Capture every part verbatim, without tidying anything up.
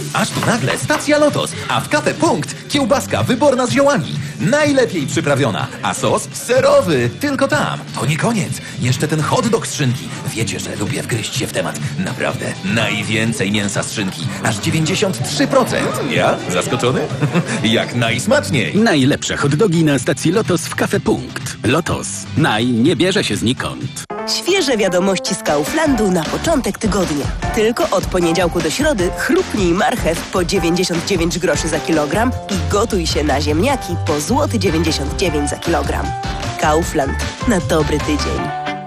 Aż tu nagle stacja Lotos, a w Cafe Punkt kiełbaska wyborna z ziołami. Najlepiej przyprawiona, a sos serowy. Tylko tam. To nie koniec. Jeszcze ten hot dog z szynki. Wiecie, że lubię wgryźć się w temat. Naprawdę. Najwięcej mięsa z szynki. Aż dziewięćdziesiąt trzy procent. Ja? Zaskoczony? Jak najsmaczniej. Najlepsze hot dogi na stacji Lotos w Cafe Punkt. Lotos. Naj nie bierze się znikąd. Świeże wiadomości z Kauflandu na początek tygodnia. Tylko od poniedziałku do środy chrupnij marchew po dziewięćdziesiąt dziewięć groszy za kilogram i gotuj się na ziemniaki po złoty dziewięćdziesiąt dziewięć za kilogram. Kaufland. Na dobry tydzień.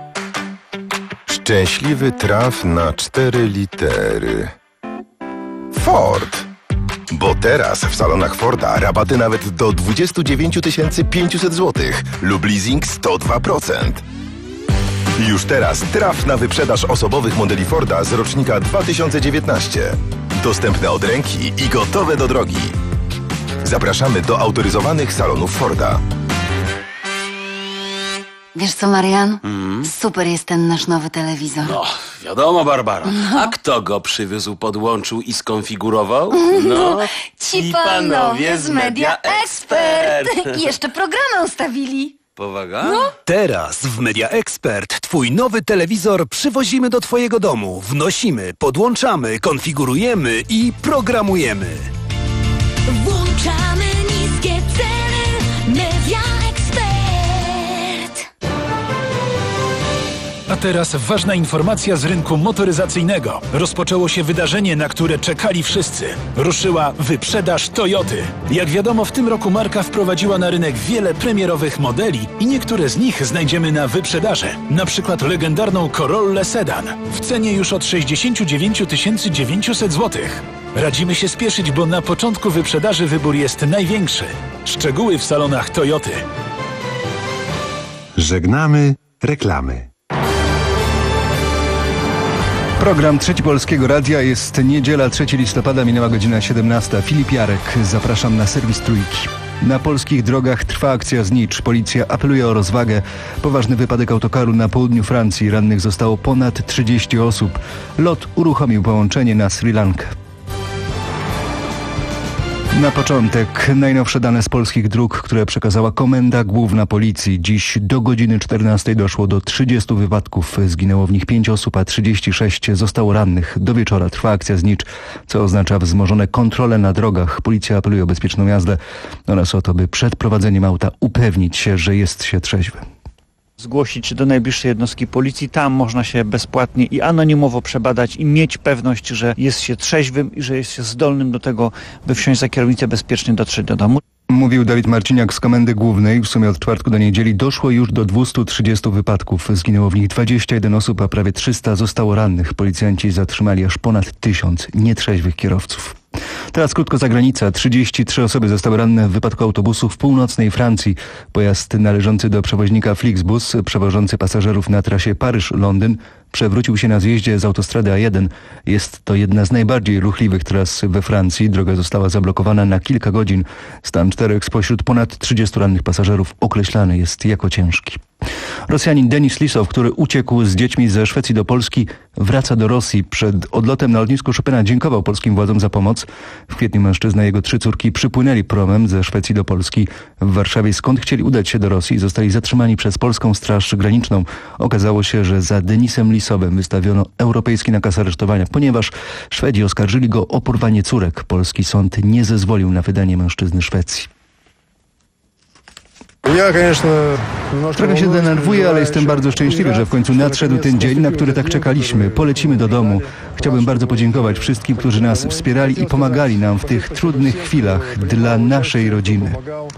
Szczęśliwy traf na cztery litery. Ford. Bo teraz w salonach Forda rabaty nawet do dwadzieścia dziewięć tysięcy pięćset złotych lub leasing sto dwa procent. Już teraz traf na wyprzedaż osobowych modeli Forda z rocznika dwa tysiące dziewiętnastego. Dostępne od ręki i gotowe do drogi. Zapraszamy do autoryzowanych salonów Forda. Wiesz co, Marian? Mm. Super jest ten nasz nowy telewizor. No, wiadomo, Barbara. A kto go przywiózł, podłączył i skonfigurował? No, ci panowie z Media Expert. I jeszcze programy ustawili. Powaga? No. Teraz w Media Expert twój nowy telewizor przywozimy do twojego domu. Wnosimy, podłączamy, konfigurujemy i programujemy. Włączamy niskie ceny. Media Expert. A teraz ważna informacja z rynku motoryzacyjnego. Rozpoczęło się wydarzenie, na które czekali wszyscy. Ruszyła wyprzedaż Toyoty. Jak wiadomo, w tym roku marka wprowadziła na rynek wiele premierowych modeli i niektóre z nich znajdziemy na wyprzedaży. Na przykład legendarną Corollę Sedan w cenie już od sześćdziesiąt dziewięć tysięcy dziewięćset złotych. Radzimy się spieszyć, bo na początku wyprzedaży wybór jest największy. Szczegóły w salonach Toyoty. Żegnamy reklamy. Program Trzeci Polskiego Radia. Jest niedziela, trzeciego listopada, minęła godzina siedemnasta. Filip Jarek, zapraszam na serwis Trójki. Na polskich drogach trwa akcja Znicz. Policja apeluje o rozwagę. Poważny wypadek autokaru na południu Francji. Rannych zostało ponad trzydzieści osób. LOT uruchomił połączenie na Sri Lankę. Na początek najnowsze dane z polskich dróg, które przekazała Komenda Główna Policji. Dziś do godziny czternastej doszło do trzydziestu wypadków. Zginęło w nich pięć osób, a trzydzieści sześć zostało rannych. Do wieczora trwa akcja Znicz, co oznacza wzmożone kontrole na drogach. Policja apeluje o bezpieczną jazdę oraz o to, by przed prowadzeniem auta upewnić się, że jest się trzeźwym. Zgłosić do najbliższej jednostki policji. Tam można się bezpłatnie i anonimowo przebadać i mieć pewność, że jest się trzeźwym i że jest się zdolnym do tego, by wsiąść za kierownicę, bezpiecznie dotrzeć do domu. Mówił Dawid Marciniak z Komendy Głównej. W sumie od czwartku do niedzieli doszło już do dwustu trzydziestu wypadków. Zginęło w nich dwadzieścia jeden osób, a prawie trzysta zostało rannych. Policjanci zatrzymali aż ponad tysiąc nietrzeźwych kierowców. Teraz krótko zagranica. trzydzieści trzy osoby zostały ranne w wypadku autobusu w północnej Francji. Pojazd należący do przewoźnika Flixbus, przewożący pasażerów na trasie Paryż-Londyn, przewrócił się na zjeździe z autostrady A jeden. Jest to jedna z najbardziej ruchliwych tras we Francji. Droga została zablokowana na kilka godzin. Stan czterech spośród ponad trzydziestu rannych pasażerów określany jest jako ciężki. Rosjanin Denis Lisow, który uciekł z dziećmi ze Szwecji do Polski, wraca do Rosji. Przed odlotem na lotnisku Chopina dziękował polskim władzom za pomoc. W kwietniu mężczyzna i jego trzy córki przypłynęli promem ze Szwecji do Polski. W Warszawie, skąd chcieli udać się do Rosji, zostali zatrzymani przez polską Straż Graniczną. Okazało się, że za Denisem Lisowem wystawiono europejski nakaz aresztowania, ponieważ Szwedzi oskarżyli go o porwanie córek. Polski sąd nie zezwolił na wydanie mężczyzny Szwecji. Trochę się denerwuję, ale jestem bardzo szczęśliwy, że w końcu nadszedł ten dzień, na który tak czekaliśmy. Polecimy do domu. Chciałbym bardzo podziękować wszystkim, którzy nas wspierali i pomagali nam w tych trudnych chwilach dla naszej rodziny.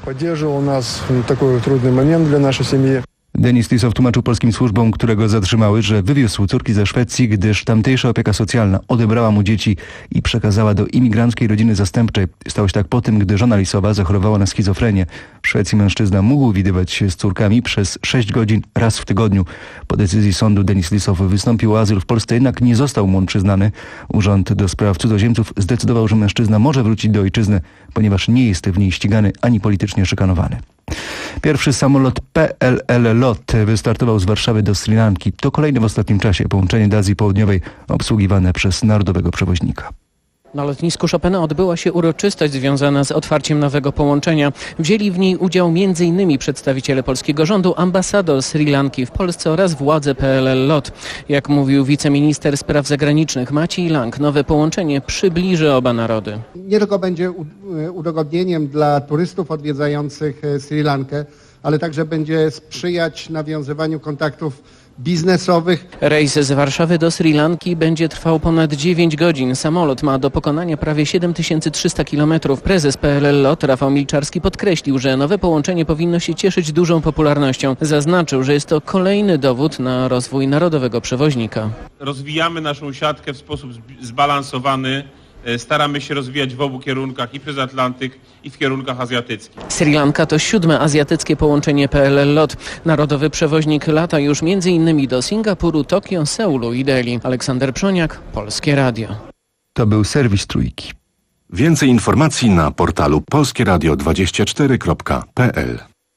Denis Lisow tłumaczył polskim służbom, które go zatrzymały, że wywiózł córki ze Szwecji, gdyż tamtejsza opieka socjalna odebrała mu dzieci i przekazała do imigranckiej rodziny zastępczej. Stało się tak po tym, gdy żona Lisowa zachorowała na schizofrenię. W Szwecji mężczyzna mógł widywać się z córkami przez sześć godzin raz w tygodniu. Po decyzji sądu Denis Lisow wystąpił o azyl w Polsce, jednak nie został mu on przyznany. Urząd do Spraw Cudzoziemców zdecydował, że mężczyzna może wrócić do ojczyzny, ponieważ nie jest w niej ścigany ani politycznie szykanowany. Pierwszy samolot P L L LOT wystartował z Warszawy do Sri Lanki. To kolejne w ostatnim czasie połączenie do Azji Południowej obsługiwane przez narodowego przewoźnika. Na lotnisku Chopina odbyła się uroczystość związana z otwarciem nowego połączenia. Wzięli w niej udział m.in. przedstawiciele polskiego rządu, ambasador Sri Lanki w Polsce oraz władze P L L LOT. Jak mówił wiceminister spraw zagranicznych Maciej Lang, nowe połączenie przybliży oba narody. Nie tylko będzie udogodnieniem dla turystów odwiedzających Sri Lankę, ale także będzie sprzyjać nawiązywaniu kontaktów biznesowych. Rejs z Warszawy do Sri Lanki będzie trwał ponad dziewięć godzin. Samolot ma do pokonania prawie siedem tysięcy trzysta kilometrów. Prezes P L L LOT Rafał Milczarski podkreślił, że nowe połączenie powinno się cieszyć dużą popularnością. Zaznaczył, że jest to kolejny dowód na rozwój narodowego przewoźnika. Rozwijamy naszą siatkę w sposób zbalansowany. Staramy się rozwijać w obu kierunkach, i przez Atlantyk, i w kierunkach azjatyckich. Sri Lanka to siódme azjatyckie połączenie P L L LOT. Narodowy przewoźnik lata już m.in. do Singapuru, Tokio, Seulu i Delhi. Aleksander Przoniak, Polskie Radio. To był serwis Trójki. Więcej informacji na portalu polskie radio dwadzieścia cztery kropka p l.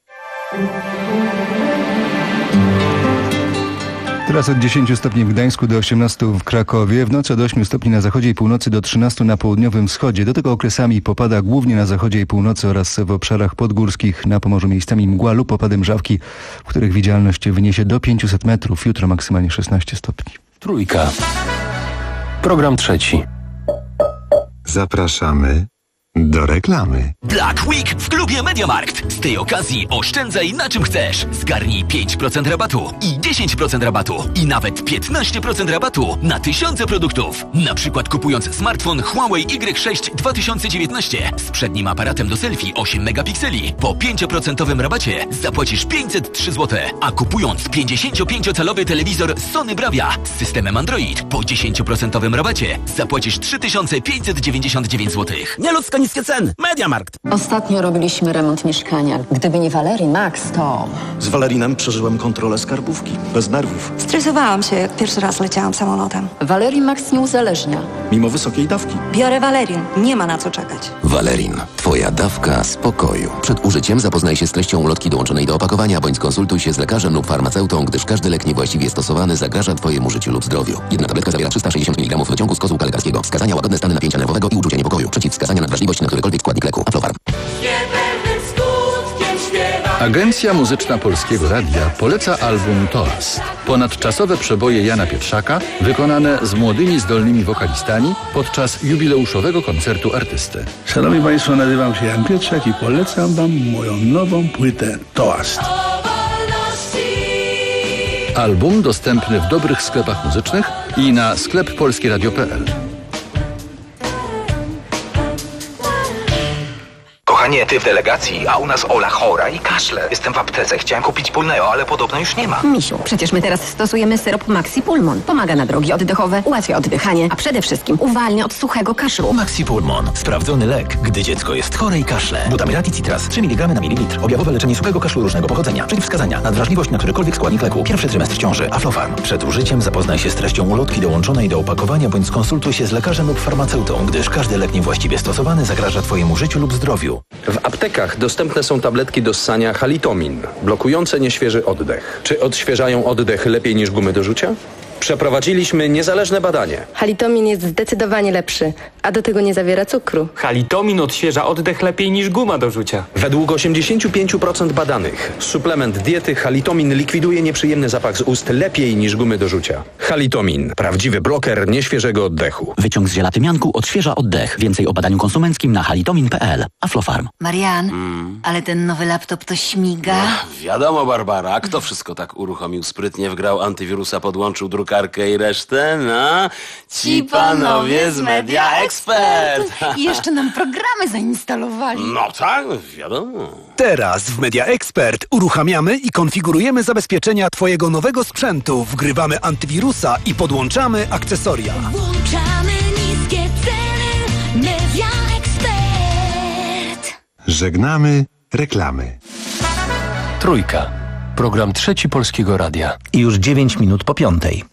Teraz od dziesięciu stopni w Gdańsku do osiemnastu w Krakowie, w nocy od ośmiu stopni na zachodzie i północy do trzynastu na południowym wschodzie. Do tego okresami popada głównie na zachodzie i północy oraz w obszarach podgórskich. Na Pomorzu miejscami mgła lub opady mrzawki, w których widzialność wyniesie do pięciuset metrów. Jutro maksymalnie szesnaście stopni. Trójka. Program trzeci. Zapraszamy do reklamy. Black Week w klubie MediaMarkt. Z tej okazji oszczędzaj na czym chcesz. Zgarnij pięć procent rabatu i dziesięć procent rabatu i nawet piętnaście procent rabatu na tysiące produktów. Na przykład kupując smartfon Huawei Y sześć dwa tysiące dziewiętnaście z przednim aparatem do selfie osiem megapikseli po pięć procent rabacie zapłacisz pięćset trzy złote, a kupując pięćdziesięciopięciocalowy telewizor Sony Bravia z systemem Android po dziesięć procent rabacie zapłacisz trzy tysiące pięćset dziewięćdziesiąt dziewięć złotych. Nieludzko niskie ceny. MediaMarkt. Ostatnio robiliśmy remont mieszkania. Gdyby nie Valerii Max, to... Z Valerinem przeżyłem kontrolę skarbówki. Bez nerwów. Stresowałam się, jak pierwszy raz leciałam samolotem. Valerii Max nie uzależnia. Mimo wysokiej dawki. Biorę Valerin. Nie ma na co czekać. Valerin. Twoja dawka spokoju. Przed użyciem zapoznaj się z treścią ulotki dołączonej do opakowania, bądź skonsultuj się z lekarzem lub farmaceutą, gdyż każdy lek niewłaściwie stosowany zagraża Twojemu życiu lub zdrowiu. Jedna tabletka zawiera trzysta sześćdziesiąt miligramów wyciągu z kozłka lekarskiego. Wskazania: łagodne stany napięcia nerwowego i uczucia niepokoju. Przeciwwskazania: nadwrażliwość na którykolwiek składnik leku. Aflofarm. Agencja Muzyczna Polskiego Radia poleca album Toast. Ponadczasowe przeboje Jana Pietrzaka, wykonane z młodymi, zdolnymi wokalistami podczas jubileuszowego koncertu artysty. Szanowni Państwo, nazywam się Jan Pietrzak i polecam Wam moją nową płytę Toast. Album dostępny w dobrych sklepach muzycznych i na sklep polskie radio kropka p l. Kochanie, ty w delegacji, a u nas Ola chora i kaszle. Jestem w aptece, chciałem kupić Pulneo, ale podobno już nie ma. Misiu, przecież my teraz stosujemy syrop Maxi Pulmon. Pomaga na drogi oddechowe, ułatwia oddychanie, a przede wszystkim uwalnia od suchego kaszlu. Maxi Pulmon. Sprawdzony lek, gdy dziecko jest chore i kaszle. Butamirat i Citras. trzy miligramy na mililitr. Objawowe leczenie suchego kaszlu różnego pochodzenia. Przeciwwskazania: nadwrażliwość na którykolwiek składnik leku. Pierwszy trymestr ciąży. Aflofarm. Przed użyciem zapoznaj się z treścią ulotki dołączonej do opakowania, bądź skonsultuj się z lekarzem lub farmaceutą, gdyż każdy lek niewłaściwie stosowany zagraża Twojemu życiu lub zdrowiu. W aptekach dostępne są tabletki do ssania Halitomin, blokujące nieświeży oddech. Czy odświeżają oddech lepiej niż gumy do rzucia? Przeprowadziliśmy niezależne badanie. Halitomin jest zdecydowanie lepszy, a do tego nie zawiera cukru. Halitomin odświeża oddech lepiej niż guma do rzucia. Według osiemdziesiąt pięć procent badanych suplement diety Halitomin likwiduje nieprzyjemny zapach z ust lepiej niż gumy do rzucia. Halitomin. Prawdziwy bloker nieświeżego oddechu. Wyciąg z żelatymianku odświeża oddech. Więcej o badaniu konsumenckim na halitomin kropka p l. Aflofarm. Marian, Mm. ale ten nowy laptop to śmiga. No, wiadomo, Barbara. Kto wszystko tak uruchomił sprytnie, wgrał antywirusa, podłączył drukarkę i resztę? No, ci panowie z Media Expert. I jeszcze nam programy zainstalowali. No tak, wiadomo. Teraz w Media Expert uruchamiamy i konfigurujemy zabezpieczenia Twojego nowego sprzętu, wgrywamy antywirusa i podłączamy akcesoria. Włączamy niskie ceny. Media Expert. Żegnamy reklamy. Trójka. Program trzeci Polskiego Radia. I już dziewięć minut po piątej.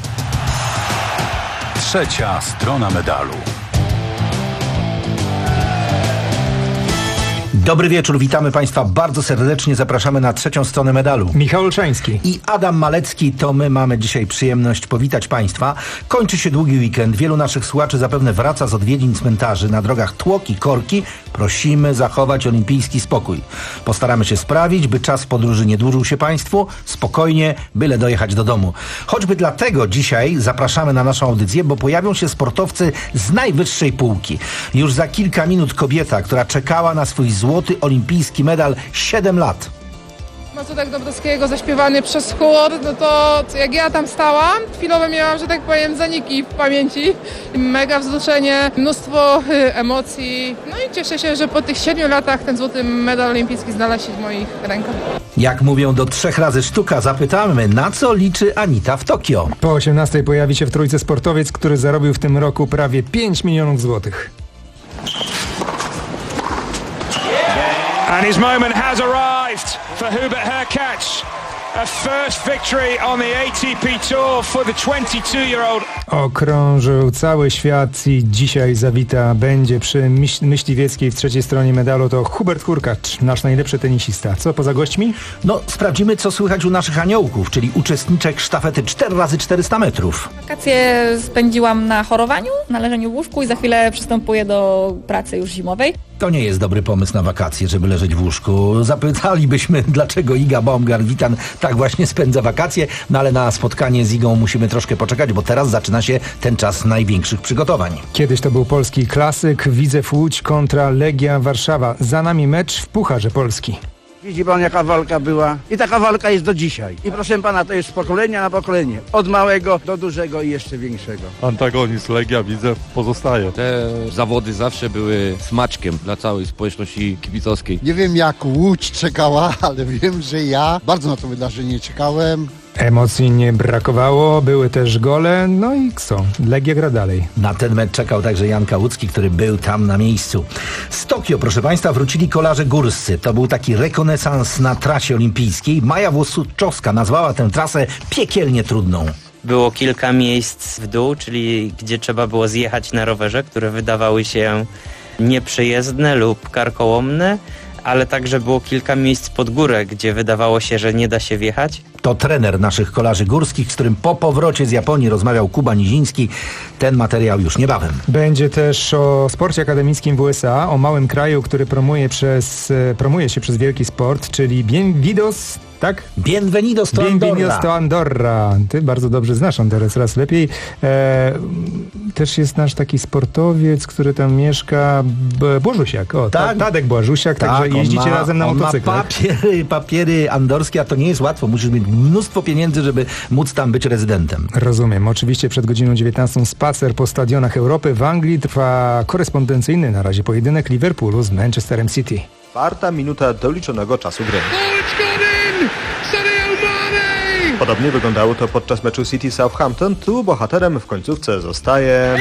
Trzecia strona medalu. Dobry wieczór, witamy Państwa bardzo serdecznie, zapraszamy na trzecią stronę medalu. Michał Olszański i Adam Malecki, to my mamy dzisiaj przyjemność powitać Państwa. Kończy się długi weekend, wielu naszych słuchaczy zapewne wraca z odwiedzin cmentarzy, na drogach tłok i korki. Prosimy zachować olimpijski spokój. Postaramy się sprawić, by czas podróży nie dłużył się Państwu, spokojnie, byle dojechać do domu. Choćby dlatego dzisiaj zapraszamy na naszą audycję, bo pojawią się sportowcy z najwyższej półki. Już za kilka minut kobieta, która czekała na swój złoty olimpijski medal siedem lat. Macudek Dobrowskiego zaśpiewany przez chór, no to jak ja tam stałam, chwilowo miałam, że tak powiem, zaniki w pamięci. Mega wzruszenie, mnóstwo y, emocji. No i cieszę się, że po tych siedmiu latach ten złoty medal olimpijski znalazł się w moich rękach. Jak mówią, do trzech razy sztuka. Zapytamy, na co liczy Anita w Tokio. Po osiemnastej pojawi się w Trójce sportowiec, który zarobił w tym roku prawie pięć milionów złotych. And his moment has arrived for Hubert Hurkacz. A first victory on the A T P Tour for the twenty-two-year-old. Okrążył cały świat i dzisiaj zawita będzie przy myśl- myśliwieckiej w trzeciej stronie medalu. To Hubert Hurkacz, nasz najlepszy tenisista. Co poza gośćmi? No, sprawdzimy, co słychać u naszych aniołków, czyli uczestniczek sztafety cztery razy czterysta metrów. Wakacje spędziłam na chorowaniu, na leżeniu w łóżku i za chwilę przystępuję do pracy już zimowej. To nie jest dobry pomysł na wakacje, żeby leżeć w łóżku. Zapytalibyśmy, dlaczego Iga Baumgart-Witan tak właśnie spędza wakacje, no ale na spotkanie z Igą musimy troszkę poczekać, bo teraz zaczyna się ten czas największych przygotowań. Kiedyś to był polski klasyk, Widzew Łódź kontra Legia Warszawa. Za nami mecz w Pucharze Polski. Widzi pan, jaka walka była i taka walka jest do dzisiaj. I proszę pana, to jest z pokolenia na pokolenie. Od małego do dużego i jeszcze większego. Antagonizm Legia, widzę, pozostaje. Te zawody zawsze były smaczkiem dla całej społeczności kibicowskiej. Nie wiem, jak Łódź czekała, ale wiem, że ja bardzo na to wydarzenie czekałem. Emocji nie brakowało, były też gole, no i co? Legia gra dalej. Na ten mecz czekał także Jan Kałucki, który był tam na miejscu. Z Tokio, proszę Państwa, wrócili kolarze górscy. To był taki rekonesans na trasie olimpijskiej. Maja Włosuczowska nazwała tę trasę piekielnie trudną. Było kilka miejsc w dół, czyli gdzie trzeba było zjechać na rowerze, które wydawały się nieprzejezdne lub karkołomne, ale także było kilka miejsc pod górę, gdzie wydawało się, że nie da się wjechać. To trener naszych kolarzy górskich, z którym po powrocie z Japonii rozmawiał Kuba Niziński. Ten materiał już niebawem. Będzie też o sporcie akademickim w U S A, o małym kraju, który promuje, przez, promuje się przez wielki sport, czyli Bienvenidos, tak? Bienvenidos to Andorra. Bienvenidos to Andorra. Ty bardzo dobrze znasz Andorrę, coraz lepiej. E, też jest nasz taki sportowiec, który tam mieszka, B- Błażusiak. O, tak? Tadek Błażusiak, tak, także jeździcie ma, razem na motocyklach. Ma papiery, papiery andorskie, a to nie jest łatwo. Musisz mieć mnóstwo pieniędzy, żeby móc tam być rezydentem. Rozumiem. Oczywiście przed godziną dziewiętnastą spacer po stadionach Europy. W Anglii trwa korespondencyjny na razie pojedynek Liverpoolu z Manchesterem City. Czwarta minuta doliczonego czasu gry. Podobnie wyglądało to podczas meczu City Southampton. Tu bohaterem w końcówce zostaje...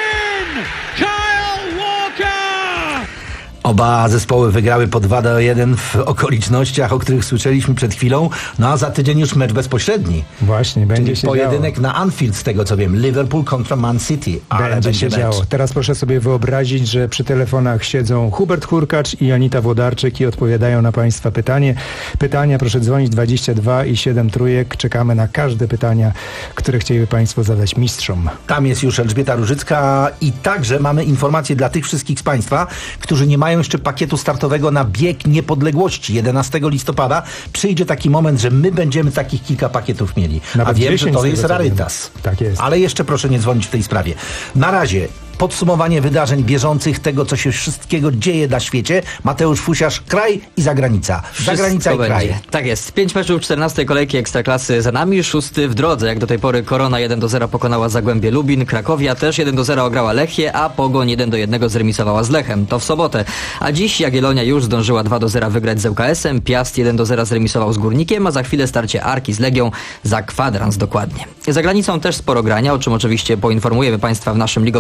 Oba zespoły wygrały po dwa do jeden w okolicznościach, o których słyszeliśmy przed chwilą. No a za tydzień już mecz bezpośredni. Właśnie, będzie Czyli się pojedynek działo. na Anfield, z tego co wiem. Liverpool kontra Man City. Ale będzie się mecz. działo. Teraz proszę sobie wyobrazić, że przy telefonach siedzą Hubert Hurkacz i Anita Włodarczyk i odpowiadają na Państwa pytanie. Pytania proszę dzwonić dwadzieścia dwa i siedem trójek. Czekamy na każde pytania, które chcieliby Państwo zadać mistrzom. Tam jest już Elżbieta Różycka i także mamy informacje dla tych wszystkich z Państwa, którzy nie mają jeszcze pakietu startowego na bieg niepodległości. jedenastego listopada przyjdzie taki moment, że my będziemy takich kilka pakietów mieli. Nawet A wiem, że to jest tego, rarytas. Tak jest. Ale jeszcze proszę nie dzwonić w tej sprawie. Na razie podsumowanie wydarzeń bieżących, tego co się wszystkiego dzieje na świecie. Mateusz Fusiarz, kraj i zagranica. Zagranica i kraj. Będzie. Tak jest. Pięć meczów czternastej kolejki Ekstraklasy za nami, szósty w drodze. Jak do tej pory Korona jeden do zera pokonała Zagłębie Lubin, Krakowia też jeden do zera ograła Lechię, a Pogoń jeden do jednego zremisowała z Lechem. To w sobotę. A dziś Jagiellonia już zdążyła dwa do zera wygrać z L K S em, Piast jeden do zera zremisował z Górnikiem, a za chwilę starcie Arki z Legią za kwadrans dokładnie. Za granicą też sporo grania, o czym oczywiście poinformujemy Państwa w naszym ligowym podsumowaniu.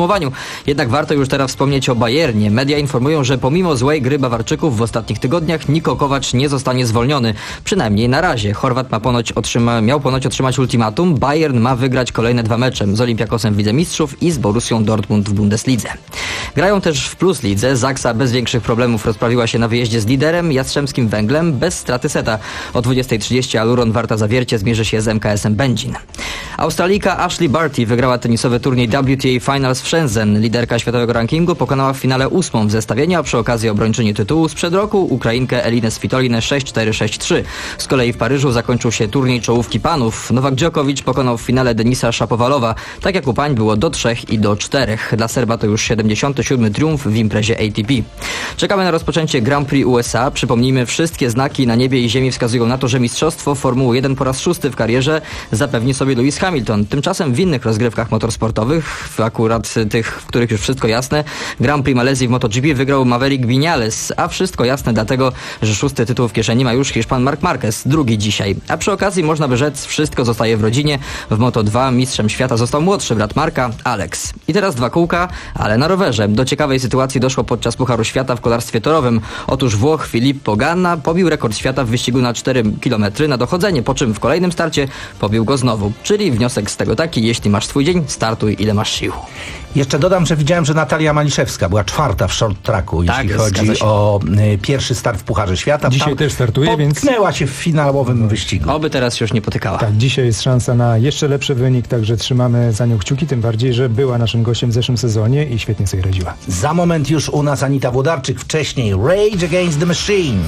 podsumowaniu. Jednak warto już teraz wspomnieć o Bayernie. Media informują, że pomimo złej gry Bawarczyków w ostatnich tygodniach Niko Kovac nie zostanie zwolniony. Przynajmniej na razie. Chorwat ma ponoć otrzyma, miał ponoć otrzymać ultimatum. Bayern ma wygrać kolejne dwa mecze z Olympiakosem w Lidze Mistrzów i z Borussią Dortmund w Bundeslidze. Grają też w Plus Lidze. Zaksa bez większych problemów rozprawiła się na wyjeździe z liderem Jastrzębskim Węglem bez straty seta. O dwudziestej trzydzieści Aluron Warta Zawiercie zmierzy się z M K S-em Będzin. Australijka Ashley Barty wygrała tenisowy turniej W T A Finals w Shenzhen. Liderka światowego rankingu pokonała w finale ósmą w zestawieniu, a przy okazji obrończyni tytułu sprzed roku Ukrainkę Elinę Svitolinę sześć cztery sześć trzy. Z kolei w Paryżu zakończył się turniej czołówki panów. Nowak Djokovic pokonał w finale Denisa Szapowalowa. Tak jak u pań było do trzech i do czterech. Dla Serba to już siedemdziesiąty siódmy triumf w imprezie A T P. Czekamy na rozpoczęcie Grand Prix U S A. Przypomnijmy, wszystkie znaki na niebie i ziemi wskazują na to, że mistrzostwo Formuły jeden po raz szósty w karierze zapewni sobie Lewis Hamilton. Tymczasem w innych rozgrywkach motorsportowych, akurat tych, w których już wszystko jasne, Grand Prix Malezji w MotoGP wygrał Maverick Viñales, a wszystko jasne dlatego, że szósty tytuł w kieszeni ma już Hiszpan Marc Marquez, drugi dzisiaj. A przy okazji można by rzec, wszystko zostaje w rodzinie. W Moto dwa mistrzem świata został młodszy brat Marka, Alex. I teraz dwa kółka, ale na rowerze. Do ciekawej sytuacji doszło podczas Pucharu Świata w kolarstwie torowym. Otóż Włoch Filippo Ganna pobił rekord świata w wyścigu na cztery kilometry na dochodzenie, po czym w kolejnym starcie pobił go znowu. Czyli wniosek z tego taki, jeśli masz swój dzień, startuj ile masz sił. Jeszcze dodam, że widziałem, że Natalia Maliszewska była czwarta w short tracku, tak, jeśli chodzi o y, pierwszy start w Pucharze Świata. Dzisiaj Tam też startuje, więc... potknęła się w finałowym wyścigu. Oby teraz się już nie potykała. Tak, dzisiaj jest szansa na jeszcze lepszy wynik, także trzymamy za nią kciuki, tym bardziej, że była naszym gościem w zeszłym sezonie i świetnie sobie radziła. Za moment już u nas Anita Włodarczyk, wcześniej Rage Against the Machine.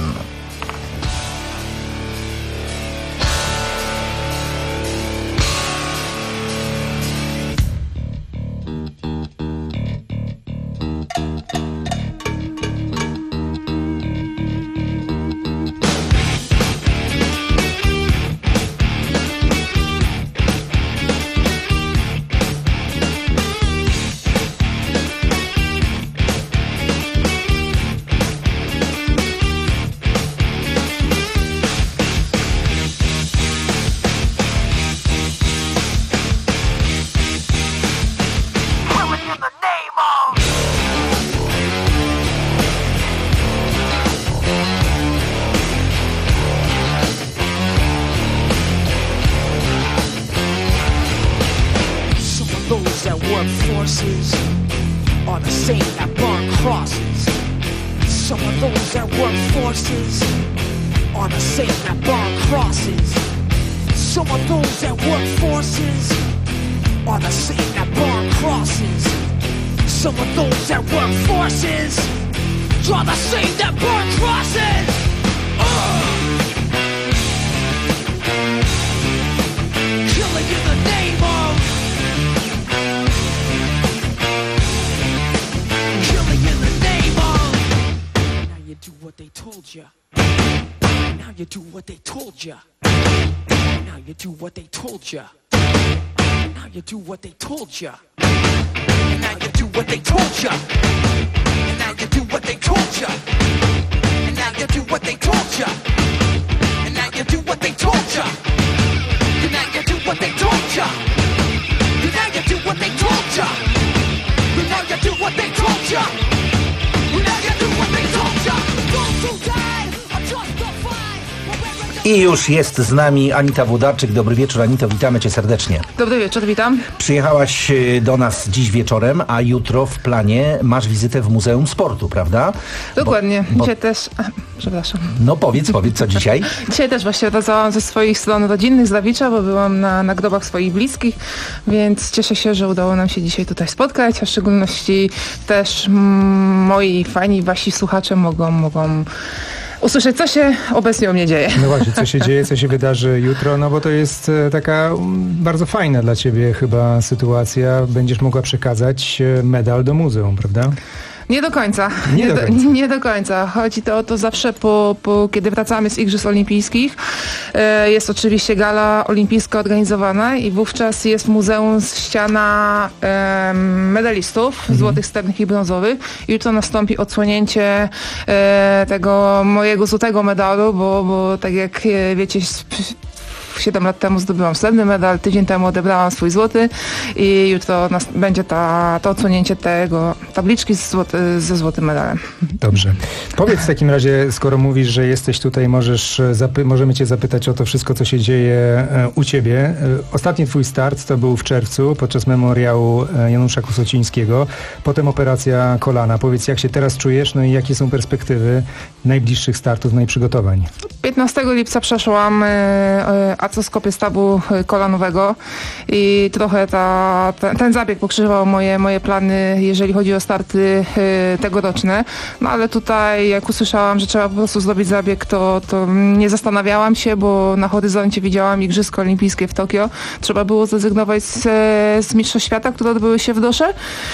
forces are the same that burn crosses. Some of those that work forces are the same that burn crosses. Some of those that work forces are the same that burn crosses. Some of those that work forces draw the same that burn crosses. Uh! Killing in the name of Killing in the name of Now you do what they told ya. Now you do what they told ya. Now you do what they told ya. Now you do what they told ya. And now you do what they told ya. And now you do what they told ya. And now you do what they told ya. And now you do what they told ya. And now you do what they told ya. And now you do what they told ya. And now you do what they told ya. And now you do what they told ya. Those who died are justified. I już jest z nami Anita Włodarczyk. Dobry wieczór, Anito, witamy cię serdecznie. Dobry wieczór, witam. Przyjechałaś do nas dziś wieczorem, a jutro w planie masz wizytę w Muzeum Sportu, prawda? Dokładnie. Bo, bo... Dzisiaj też... A, przepraszam. No powiedz, powiedz, co dzisiaj? Dzisiaj też właśnie wracałam ze swoich stron rodzinnych z Zawicza, bo byłam na, na grobach swoich bliskich, więc cieszę się, że udało nam się dzisiaj tutaj spotkać, a w szczególności też mm, moi fani, wasi słuchacze mogą, mogą usłyszeć, co się obecnie u mnie dzieje. No właśnie, co się dzieje, co się wydarzy jutro, no bo to jest e, taka um, bardzo fajna dla ciebie chyba sytuacja. Będziesz mogła przekazać e, medal do muzeum, prawda? Nie do końca. Nie, nie, do, końca. nie do końca. Chodzi to o to zawsze, po, po, kiedy wracamy z Igrzysk Olimpijskich, e, jest oczywiście gala olimpijska organizowana i wówczas jest w muzeum ściana e, medalistów, mhm. złotych, srebrnych i brązowych. I jutro nastąpi odsłonięcie e, tego mojego złotego medalu, bo, bo tak jak wiecie, siedem lat temu zdobyłam srebrny medal, tydzień temu odebrałam swój złoty i jutro nas, będzie ta, to odsłonięcie tego tabliczki z złoty, ze złotym medalem. Dobrze. Powiedz w takim razie, skoro mówisz, że jesteś tutaj, możesz zapy- możemy cię zapytać o to wszystko, co się dzieje e, u ciebie. E, ostatni twój start to był w czerwcu podczas memoriału e, Janusza Kusocińskiego. Potem operacja kolana. Powiedz, jak się teraz czujesz, no i jakie są perspektywy najbliższych startów, no i przygotowań? piętnastego lipca przeszłam e, e, artroskopię stawu kolanowego i trochę ta, ta, ten zabieg pokrzyżował moje, moje plany, jeżeli chodzi o starty e, tegoroczne. No ale tutaj jak usłyszałam, że trzeba po prostu zrobić zabieg, to, to nie zastanawiałam się, bo na horyzoncie widziałam Igrzyska Olimpijskie w Tokio. Trzeba było zrezygnować z, z Mistrzostw Świata, które odbyły się w Dosze.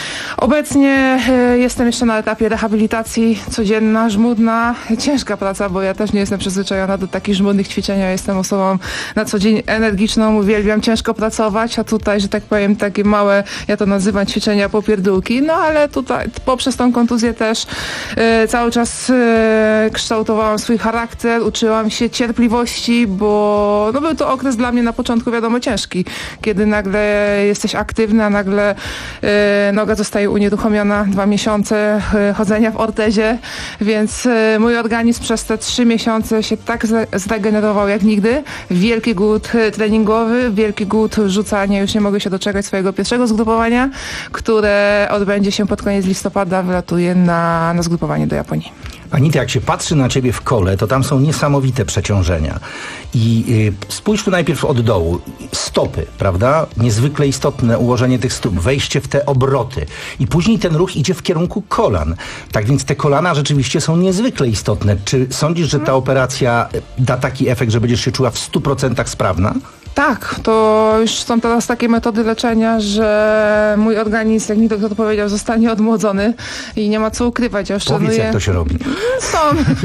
Obecnie e, jestem jeszcze na etapie rehabilitacji, codzienna, żmudna, ciężka praca, bo ja też nie jestem przyzwyczajona do takich żmudnych ćwiczeń. Ja jestem osobą na co dzień energiczną, uwielbiam ciężko pracować, a tutaj, że tak powiem, takie małe, ja to nazywam ćwiczenia popierdółki, no ale tutaj poprzez tą kontuzję też e, cały czas e, kształtowałam swój charakter, uczyłam się cierpliwości, bo no, był to okres dla mnie na początku wiadomo ciężki, kiedy nagle jesteś aktywny, a nagle e, noga zostaje unieruchomiona, dwa miesiące e, chodzenia w ortezie, więc e, mój organizm przez te trzy miesiące się tak zregenerował jak nigdy. Wielki głód treningowy, wielki głód rzucania. Już nie mogę się doczekać swojego pierwszego zgrupowania, które odbędzie się pod koniec listopada. Wylatuję na, na zgrupowanie do Japonii. Anita, jak się patrzy na ciebie w kole, to tam są niesamowite przeciążenia. I y, spójrz tu najpierw od dołu. Stopy, prawda? Niezwykle istotne ułożenie tych stóp, wejście w te obroty. I później ten ruch idzie w kierunku kolan. Tak więc te kolana rzeczywiście są niezwykle istotne. Czy sądzisz, że ta operacja da taki efekt, że będziesz się czuła w stu procentach sprawna? Tak, to już są teraz takie metody leczenia, że mój organizm, jak mi doktor powiedział, zostanie odmłodzony i nie ma co ukrywać. Ja Powiedz, jak to się robi. Są.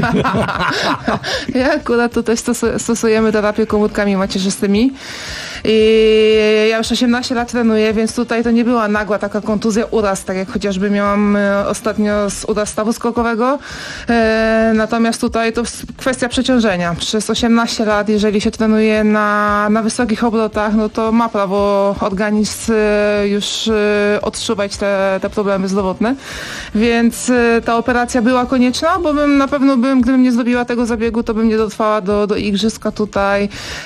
Ja akurat tutaj stosujemy terapię komórkami macierzystymi. I ja już osiemnaście lat trenuję, więc tutaj to nie była nagła taka kontuzja, uraz, tak jak chociażby miałam ostatnio z uraz stawu skokowego. E, natomiast tutaj to kwestia przeciążenia. Przez osiemnaście lat, jeżeli się trenuje na, na wysokich obrotach, no to ma prawo organizm już odczuwać te, te problemy zdrowotne. Więc ta operacja była konieczna, bo bym na pewno bym, gdybym nie zrobiła tego zabiegu, to bym nie dotrwała do, do igrzyska tutaj.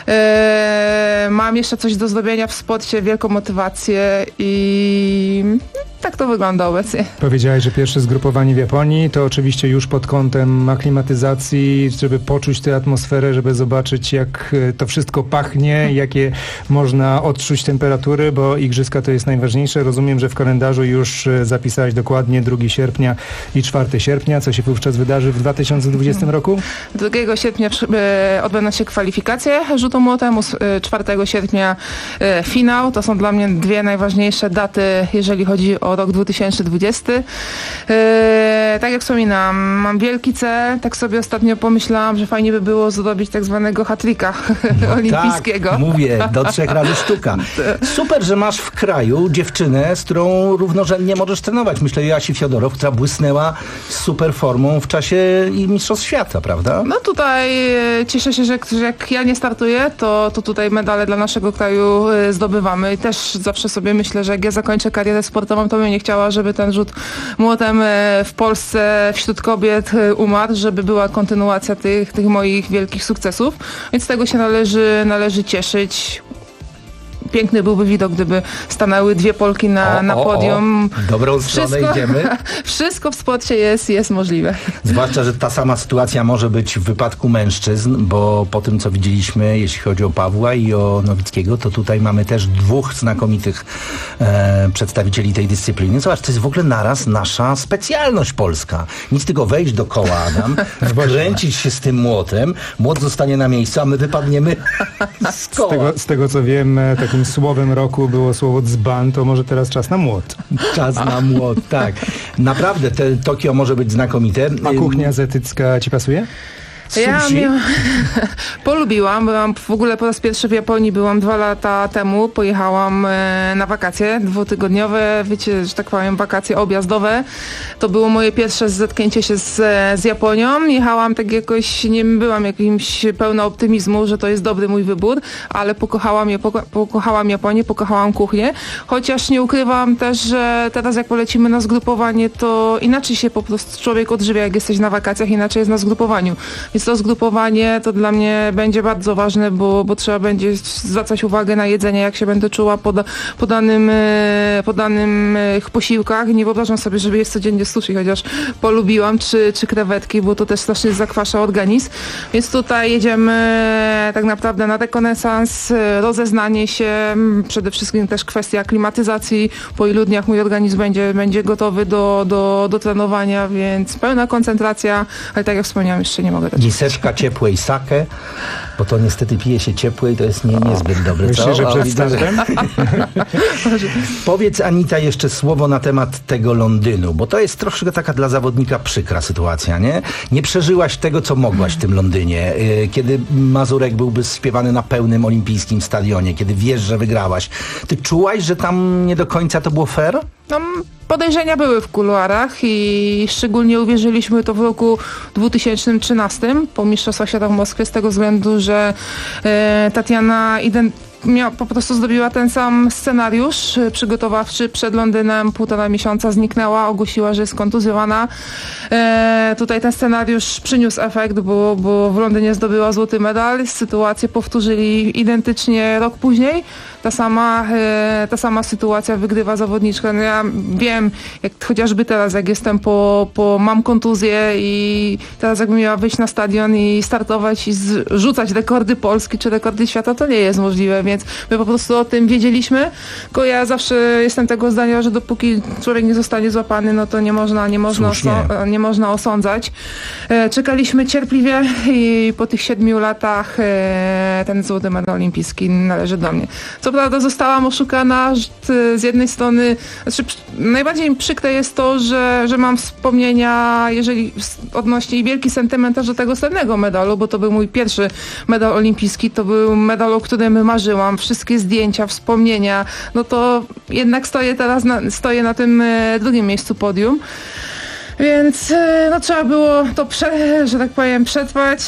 E, mam jeszcze coś do zrobienia w sporcie, wielką motywację i tak to wygląda obecnie. Powiedziałeś, że pierwsze zgrupowanie w Japonii to oczywiście już pod kątem aklimatyzacji, żeby poczuć tę atmosferę, żeby zobaczyć, jak to wszystko pachnie, jakie można odczuć temperatury, bo igrzyska to jest najważniejsze. Rozumiem, że w kalendarzu już zapisałeś dokładnie drugiego sierpnia i czwartego sierpnia. Co się wówczas wydarzy w dwa tysiące dwudziestym roku? drugiego sierpnia odbędą się kwalifikacje rzutu młotem, czwartego sierpnia finał. To są dla mnie dwie najważniejsze daty, jeżeli chodzi o rok dwa tysiące dwudziesty. Yy, tak jak wspominam, mam wielki cel. Tak sobie ostatnio pomyślałam, że fajnie by było zrobić tak zwanego hat-tricka no olimpijskiego. Tak, mówię, do trzech razy sztuka. Super, że masz w kraju dziewczynę, z którą równorzędnie możesz trenować. Myślę, Joasi Fiodorow, która błysnęła z super formą w czasie Mistrzostw Świata, prawda? No tutaj cieszę się, że, że jak ja nie startuję, to, to tutaj medale dla naszego kraju zdobywamy. I też zawsze sobie myślę, że jak ja zakończę karierę sportową, to bym nie chciała, żeby ten rzut młotem w Polsce wśród kobiet umarł, żeby była kontynuacja tych, tych moich wielkich sukcesów. Więc z tego się należy, należy cieszyć. Piękny byłby widok, gdyby stanęły dwie Polki na, o, na podium. O, o. Dobrą stronę wszystko, idziemy. Wszystko w sporcie jest, jest możliwe. Zwłaszcza, że ta sama sytuacja może być w wypadku mężczyzn, bo po tym, co widzieliśmy, jeśli chodzi o Pawła i o Nowickiego, to tutaj mamy też dwóch znakomitych e, przedstawicieli tej dyscypliny. Zobacz, to jest w ogóle naraz nasza specjalność polska. Nic tylko wejść do koła, Adam, wkręcić się z tym młotem, młot zostanie na miejscu, a my wypadniemy z koła. Z tego, z tego co wiem, takim słowem roku było słowo dzban, to może teraz czas na młot. Czas na młot, tak. Naprawdę, te Tokio może być znakomite. A kuchnia azjatycka ci pasuje? Ja Sushi? miałam, polubiłam, byłam w ogóle po raz pierwszy w Japonii, byłam dwa lata temu, pojechałam e, na wakacje dwutygodniowe, wiecie, że tak powiem, wakacje objazdowe. To było moje pierwsze zetknięcie się z, z Japonią. Jechałam tak jakoś, nie byłam jakimś pełna optymizmu, że to jest dobry mój wybór, ale pokochałam, je, poko, pokochałam Japonię, pokochałam kuchnię, chociaż nie ukrywam też, że teraz jak polecimy na zgrupowanie, to inaczej się po prostu człowiek odżywia, jak jesteś na wakacjach, inaczej jest na zgrupowaniu. Więc to zgrupowanie to dla mnie będzie bardzo ważne, bo, bo trzeba będzie zwracać uwagę na jedzenie, jak się będę czuła po, po, danym, po danym posiłkach. Nie wyobrażam sobie, żeby jeść codziennie sushi, chociaż polubiłam, czy, czy krewetki, bo to też strasznie zakwasza organizm. Więc tutaj jedziemy tak naprawdę na rekonesans, rozeznanie się, przede wszystkim też kwestia aklimatyzacji. Po ilu dniach mój organizm będzie, będzie gotowy do, do, do trenowania, więc pełna koncentracja, ale tak jak wspomniałam, jeszcze nie mogę dać. Miseczka ciepłej sake, bo to niestety pije się ciepłe i to jest nie, niezbyt dobre. Myślę, że przed startem? Powiedz, Anita, jeszcze słowo na temat tego Londynu, bo to jest troszkę taka dla zawodnika przykra sytuacja, nie? Nie przeżyłaś tego, co mogłaś w tym Londynie, kiedy Mazurek byłby śpiewany na pełnym olimpijskim stadionie, kiedy wiesz, że wygrałaś. Ty czułaś, że tam nie do końca to było fair? No, podejrzenia były w kuluarach i szczególnie uwierzyliśmy to w roku dwa tysiące trzynastym po Mistrzostwach Świata w Moskwie z tego względu, że e, Tatiana ident- Miał, po prostu zrobiła ten sam scenariusz przygotowawczy przed Londynem, półtora miesiąca zniknęła, ogłosiła, że jest kontuzjowana. E, tutaj ten scenariusz przyniósł efekt, bo, bo w Londynie zdobyła złoty medal. Sytuację powtórzyli identycznie rok później. Ta sama, e, ta sama sytuacja, wygrywa zawodniczka. No ja wiem, jak chociażby teraz, jak jestem po, po mam kontuzję i teraz jakbym miała wyjść na stadion i startować i rzucać rekordy Polski czy rekordy świata, to nie jest możliwe, więc my po prostu o tym wiedzieliśmy. Tylko ja zawsze jestem tego zdania, że dopóki człowiek nie zostanie złapany, no to nie można, nie można, oso- nie można osądzać. E, czekaliśmy cierpliwie i po tych siedmiu latach e, ten złoty medal olimpijski należy do mnie. Co prawda zostałam oszukana z jednej strony, znaczy najbardziej mi przykre jest to, że, że mam wspomnienia, jeżeli odnośnie i wielki sentyment też do tego srebrnego medalu, bo to był mój pierwszy medal olimpijski, to był medal, o którym marzyłam, wszystkie zdjęcia, wspomnienia, no to jednak stoję teraz, na, stoję na tym e, drugim miejscu podium. Więc no, trzeba było to, prze, że tak powiem, przetrwać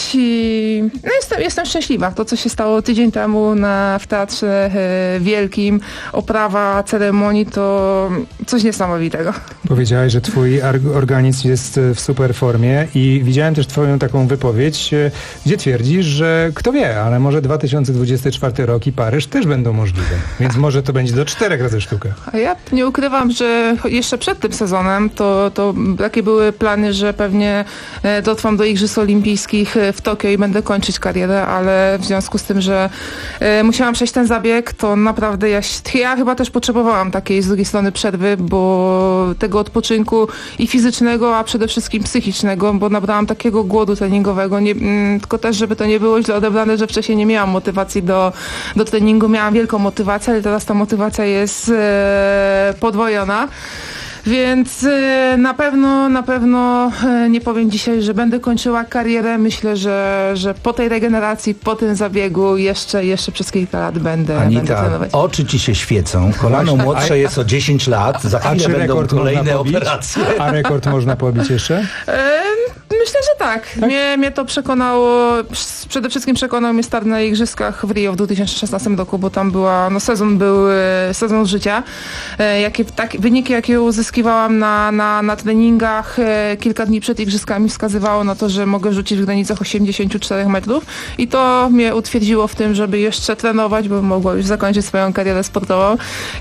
i no, jestem, jestem szczęśliwa. To, co się stało tydzień temu na, w Teatrze e, Wielkim, oprawa ceremonii, to coś niesamowitego. Powiedziałaś, że twój organizm jest w super formie i widziałem też twoją taką wypowiedź, gdzie twierdzisz, że kto wie, ale może dwa tysiące dwudziesty czwarty rok i Paryż też będą możliwe. Więc może to będzie do czterech razy sztuka. A ja nie ukrywam, że jeszcze przed tym sezonem to, to takie były plany, że pewnie dotrwam do Igrzysk Olimpijskich w Tokio i będę kończyć karierę, ale w związku z tym, że musiałam przejść ten zabieg, to naprawdę ja, ja chyba też potrzebowałam takiej z drugiej strony przerwy, bo tego odpoczynku i fizycznego, a przede wszystkim psychicznego, bo nabrałam takiego głodu treningowego, nie, tylko też, żeby to nie było źle odebrane, że wcześniej nie miałam motywacji do, do treningu, miałam wielką motywację, ale teraz ta motywacja jest e, podwojona. Więc na pewno, na pewno nie powiem dzisiaj, że będę kończyła karierę. Myślę, że, że po tej regeneracji, po tym zabiegu jeszcze, jeszcze przez kilka lat będę, Anita, będę trenować. Oczy ci się świecą, kolano młodsze jest o dziesięć lat, za chwilę będą kolejne operacje. A rekord można pobić jeszcze? Myślę, że tak. tak? Mnie, mnie to przekonało, przede wszystkim przekonał mnie start na Igrzyskach w Rio w dwa tysiące szesnastym roku, bo tam była, no sezon był sezon życia. Jakie, tak, wyniki, jakie uzyskiwałam na, na, na treningach kilka dni przed Igrzyskami wskazywało na to, że mogę rzucić w granicach osiemdziesiąt cztery metrów i to mnie utwierdziło w tym, żeby jeszcze trenować, bo mogła już zakończyć swoją karierę sportową.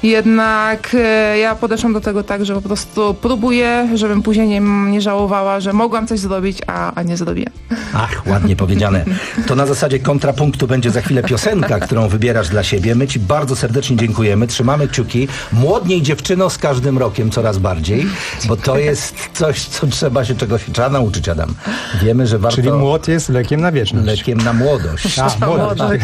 Jednak ja podeszłam do tego tak, że po prostu próbuję, żebym później nie, nie żałowała, że mogłam coś zrobić, a, a nie zrobiłem. Ach, ładnie powiedziane. To na zasadzie kontrapunktu będzie za chwilę piosenka, którą wybierasz dla siebie. My ci bardzo serdecznie dziękujemy, trzymamy kciuki. Młodniej dziewczyno z każdym rokiem coraz bardziej, bo to jest coś, co trzeba się czegoś trzeba nauczyć, Adam. Wiemy, że warto... Czyli młot jest lekiem na wieczność. Lekiem na młodość. A, młodość.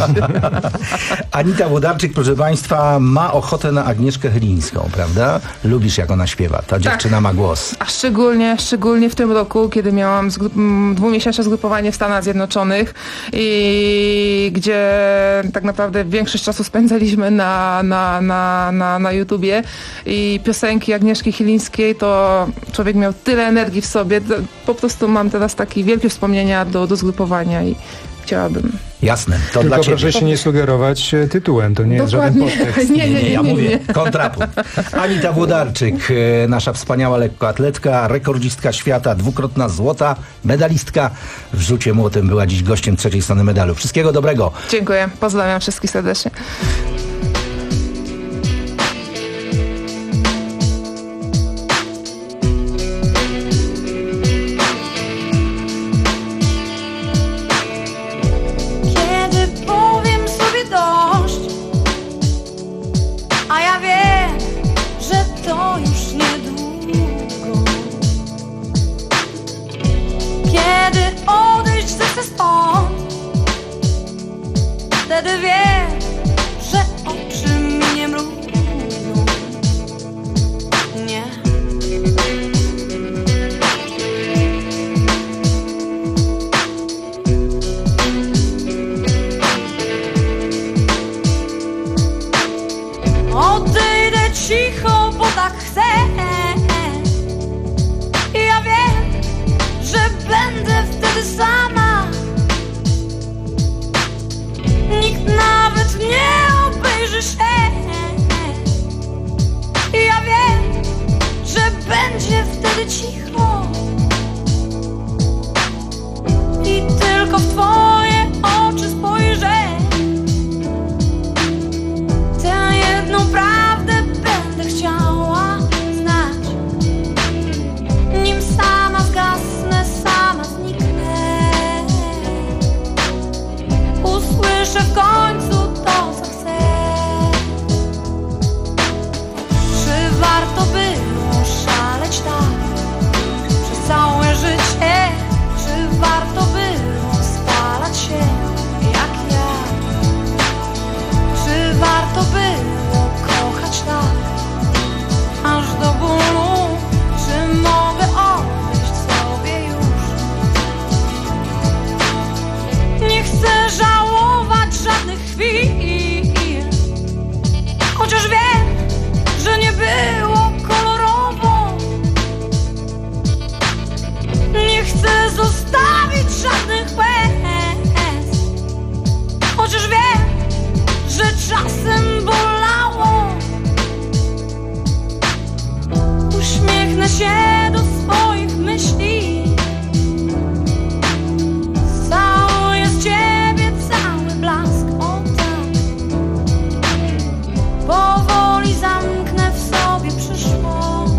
Anita Włodarczyk, proszę Państwa, ma ochotę na Agnieszkę Chylińską, prawda? Lubisz, jak ona śpiewa. Ta dziewczyna tak. ma głos. A szczególnie, szczególnie w tym roku, kiedy miałam z dwumiesięczne zgrupowanie w Stanach Zjednoczonych i gdzie tak naprawdę większość czasu spędzaliśmy na, na, na, na, na YouTubie i piosenki Agnieszki Chylińskiej, to człowiek miał tyle energii w sobie. Po prostu mam teraz takie wielkie wspomnienia do, do zgrupowania i chciałabym. Jasne, to Tylko dla ciebie. proszę się nie sugerować tytułem, to nie jest Dokładnie. żaden podtekst. Nie, nie, nie, ja nie, mówię, nie. kontrapunkt. Anita Włodarczyk, e, nasza wspaniała lekkoatletka, rekordzistka świata, dwukrotna złota medalistka w rzucie młotem, była dziś gościem trzeciej strony medalu. Wszystkiego dobrego. Dziękuję, pozdrawiam wszystkich serdecznie. Wtedy wiem, że oczy mi nie mrużą. Nie. Odejdę cicho, bo tak chcę. I ja wiem, że będę wtedy sama. Nikt nawet nie obejrzy się. I ja wiem, że będzie wtedy cicho. I tylko w twoje oczy spojrzę. Tę jedną prawdę będę chciała znać. Nim sama zgasnę, sama zniknę. Usłyszę w końcu to, co chcę. Czy warto było szaleć tak przez całe życie? Czy warto było spalać się jak ja? Czy warto było kochać tak aż do bólu? Czy mogę odejść sobie już? Nie chcę żałować żadnych chwil, chociaż wiem, że nie było kolorowo. Nie chcę zostawić żadnych łez, chociaż wiem, że czasem bolało. Uśmiechnę się do swoich myśli, całuję z ciebie cały blask, o tak. Powoli zamknę w sobie przyszłość,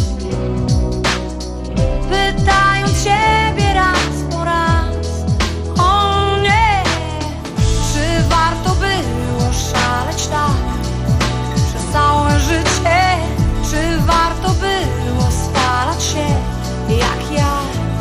pytając ciebie raz po raz, o nie. Czy warto było szaleć tak przez całe życie? Czy warto było spalać się jak ja?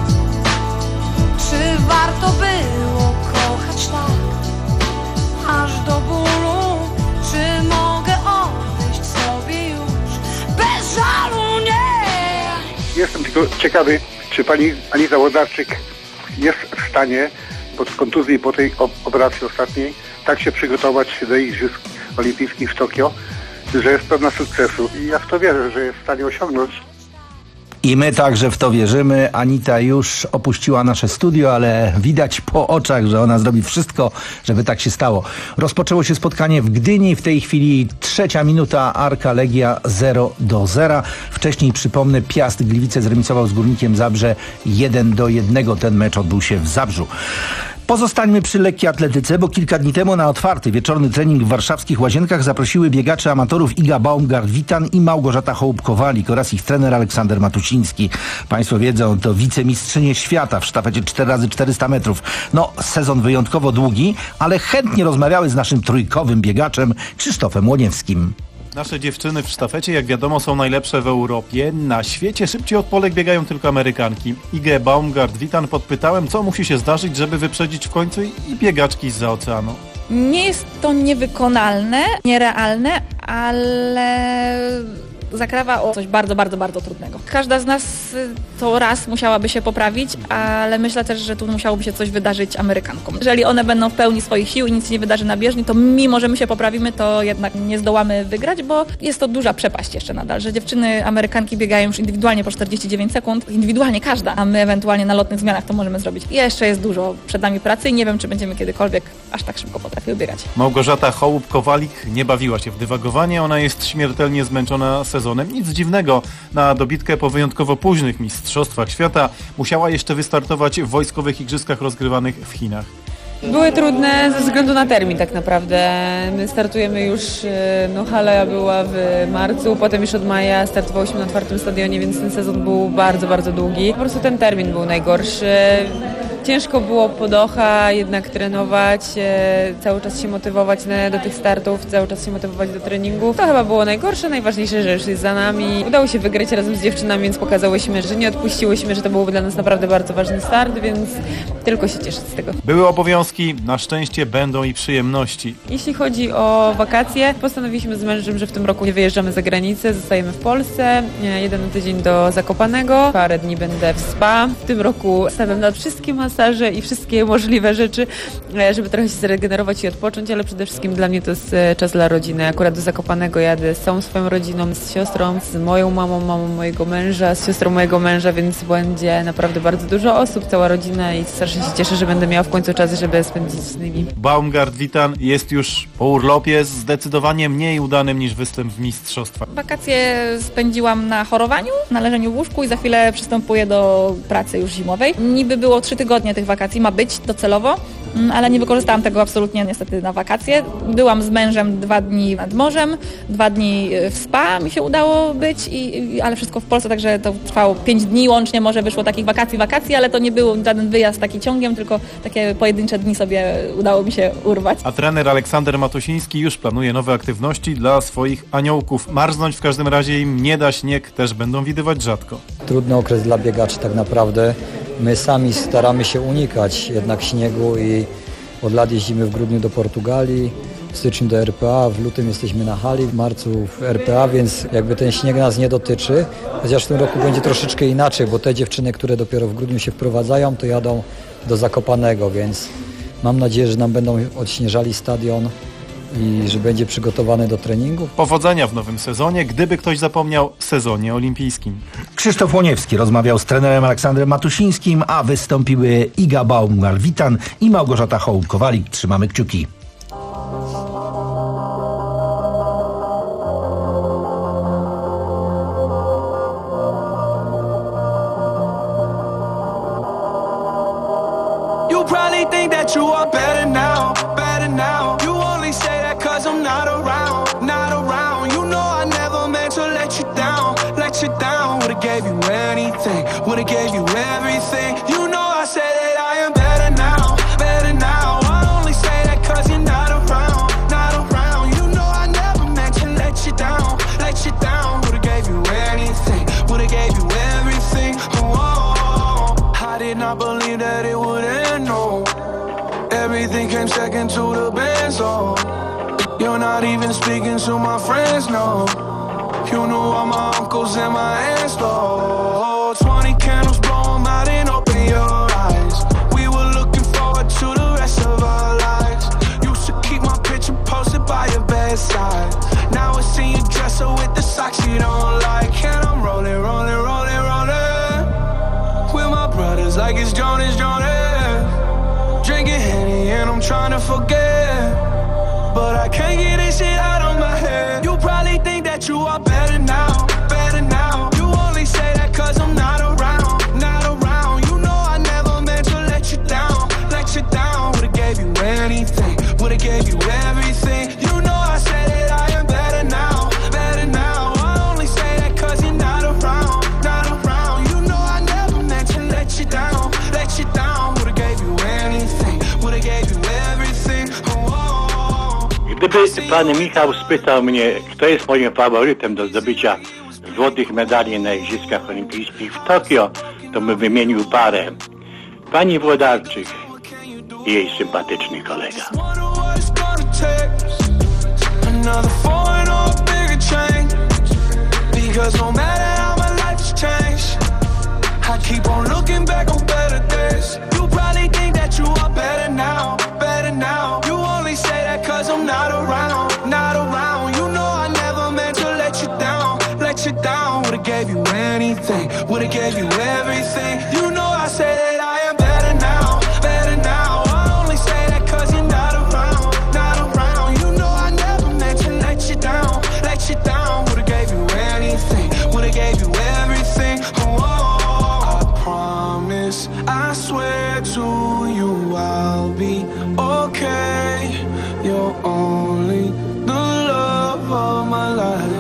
Czy warto było kochać tak aż do bólu? Czy mogę odejść sobie już bez żalu? Nie! Jestem tylko ciekawy, czy pani Anita Włodarczyk jest w stanie po kontuzji, po tej operacji ostatniej, tak się przygotować do Igrzysk Olimpijskich w Tokio, że jest pewna sukcesu. I ja w to wierzę, że jest w stanie osiągnąć. I my także w to wierzymy. Anita już opuściła nasze studio, ale widać po oczach, że ona zrobi wszystko, żeby tak się stało. Rozpoczęło się spotkanie w Gdyni. W tej chwili trzecia minuta, Arka Legia zero do zera. Wcześniej, przypomnę, Piast Gliwice zremisował z Górnikiem Zabrze jeden do jednego. Ten mecz odbył się w Zabrzu. Pozostańmy przy lekkiej atletyce, bo kilka dni temu na otwarty wieczorny trening w warszawskich Łazienkach zaprosiły biegacze amatorów Iga Baumgart-Witan i Małgorzata Hołub-Kowalik oraz ich trener Aleksander Matusiński. Państwo wiedzą, to wicemistrzynie świata w sztafecie cztery razy czterysta metrów. No, sezon wyjątkowo długi, ale chętnie rozmawiały z naszym trójkowym biegaczem Krzysztofem Łoniewskim. Nasze dziewczyny w sztafecie, jak wiadomo, są najlepsze w Europie. Na świecie szybciej od Polek biegają tylko Amerykanki. Igę Baumgart-Witan podpytałem, co musi się zdarzyć, żeby wyprzedzić w końcu i biegaczki zza oceanu. Nie jest to niewykonalne, nierealne, ale zakrawa o coś bardzo, bardzo, bardzo trudnego. Każda z nas to raz musiałaby się poprawić, ale myślę też, że tu musiałoby się coś wydarzyć Amerykankom. Jeżeli one będą w pełni swoich sił i nic się nie wydarzy na bieżni, to mimo, że my się poprawimy, to jednak nie zdołamy wygrać, bo jest to duża przepaść jeszcze nadal, że dziewczyny Amerykanki biegają już indywidualnie po czterdzieści dziewięć sekund, indywidualnie każda, a my ewentualnie na lotnych zmianach to możemy zrobić. I jeszcze jest dużo przed nami pracy i nie wiem, czy będziemy kiedykolwiek aż tak szybko potrafiły biegać. Małgorzata Hołup-Kowalik nie bawiła się w dywagowanie, ona jest śmiertelnie zmęczona sezonem. Nic dziwnego, na dobitkę po wyjątkowo późnych mistrzostwach świata musiała jeszcze wystartować w wojskowych igrzyskach rozgrywanych w Chinach. Były trudne ze względu na termin tak naprawdę. My startujemy już, no hala była w marcu, potem już od maja startowałyśmy na otwartym stadionie, więc ten sezon był bardzo, bardzo długi. Po prostu ten termin był najgorszy. Ciężko było po Doha jednak trenować, e, cały czas się motywować na, do tych startów, cały czas się motywować do treningu. To chyba było najgorsze, najważniejsze, że już jest za nami. Udało się wygrać razem z dziewczynami, więc pokazałyśmy, że nie odpuściłyśmy, że to byłby dla nas naprawdę bardzo ważny start, więc tylko się cieszyć z tego. Były obowiązki, na szczęście będą i przyjemności. Jeśli chodzi o wakacje, postanowiliśmy z mężem, że w tym roku nie wyjeżdżamy za granicę, zostajemy w Polsce. Jeden tydzień do Zakopanego, parę dni będę w spa. W tym roku stawiam na wszystkie masaże i wszystkie możliwe rzeczy, żeby trochę się zregenerować i odpocząć, ale przede wszystkim dla mnie to jest czas dla rodziny. Akurat do Zakopanego jadę z całą swoją rodziną, z siostrą, z moją mamą, mamą mojego męża, z siostrą mojego męża, więc będzie naprawdę bardzo dużo osób, cała rodzina i strasznie się cieszę, że będę miała w końcu czas, żeby spędzić z nimi. Baumgart-Witan jest już po urlopie, zdecydowanie mniej udanym niż występ w mistrzostwach. Wakacje spędziłam na chorowaniu, na leżeniu w łóżku i za chwilę przystępuję do pracy już zimowej. Niby było trzy tygodnie tych wakacji, ma być docelowo, ale nie wykorzystałam tego absolutnie niestety na wakacje. Byłam z mężem dwa dni nad morzem, dwa dni w spa mi się udało być, i, ale wszystko w Polsce, także to trwało pięć dni łącznie, może wyszło takich wakacji, wakacji, ale to nie był żaden wyjazd taki ciągiem, tylko takie pojedyncze dni sobie udało mi się urwać. A trener Aleksander Matusiński już planuje nowe aktywności dla swoich aniołków. Marznąć w każdym razie im nie da, śnieg też będą widywać rzadko. Trudny okres dla biegaczy tak naprawdę. My sami staramy się unikać jednak śniegu i od lat jeździmy w grudniu do Portugalii, w styczniu do R P A, w lutym jesteśmy na hali, w marcu w R P A, więc jakby ten śnieg nas nie dotyczy. Chociaż w tym roku będzie troszeczkę inaczej, bo te dziewczyny, które dopiero w grudniu się wprowadzają, to jadą do Zakopanego, więc mam nadzieję, że nam będą odśnieżali stadion i że będzie przygotowany do treningu. Powodzenia w nowym sezonie, gdyby ktoś zapomniał, sezonie olimpijskim. Krzysztof Łoniewski rozmawiał z trenerem Aleksandrem Matusińskim, a wystąpiły Iga Baumgart-Witan i Małgorzata Hołup-Kowalik. Trzymamy kciuki. You probably think that you are better now, better now. You only say that cause I'm not around, not around. You know I never meant to let you down, let you down. Would've gave you anything, would've gave you everything. You know I said that I am better now, better now. I only say that cause you're not around, not around. You know I never meant to let you down, let you down. Would've gave you anything, would've gave you everything. Oh, I did not believe that it would end, no. Everything came second to the best, oh. You're not even speaking to my friends, no. You knew all my uncles and my aunts, oh. Twenty candles, blow them out and open your eyes. We were looking forward to the rest of our lives. Used to keep my picture posted by your bedside. Now it's in your dresser with the socks you don't like. And I'm rolling, rolling, rolling, rolling with my brothers like it's Jonas, Jonas. Drinking Henny and I'm trying to forget, but I can't get this shit out of my head. You probably think that you are better now, better now. You only say that cause I'm not around, not around. You know I never meant to let you down, let you down. Would've gave you anything, would've gave you everything. You know I said that I am better now, better now. I only say that cause you're not around, not around. You know I never meant to let you down, let you down. Would've gave you anything, would've gave you everything. Gdyby pan Michał spytał mnie, kto jest moim faworytem do zdobycia złotych medali na Igrzyskach Olimpijskich w Tokio, to bym wymienił parę. Pani Włodarczyk i jej sympatyczny kolega. Because no matter how my life has changed, I keep on looking back on better days. You probably think that you are better now, better now. You only say that cause I'm not around, not around. You know I never meant to let you down, let you down. Would've gave you anything, would've gave you everything. You know I say that I am better now, better now. I only say that cause you're not around, not around. You know I never meant to let you down, let you down. Would've gave you anything, would've gave you everything. Oh, I promise, I swear to you I'll be okay. You're only the love of my life.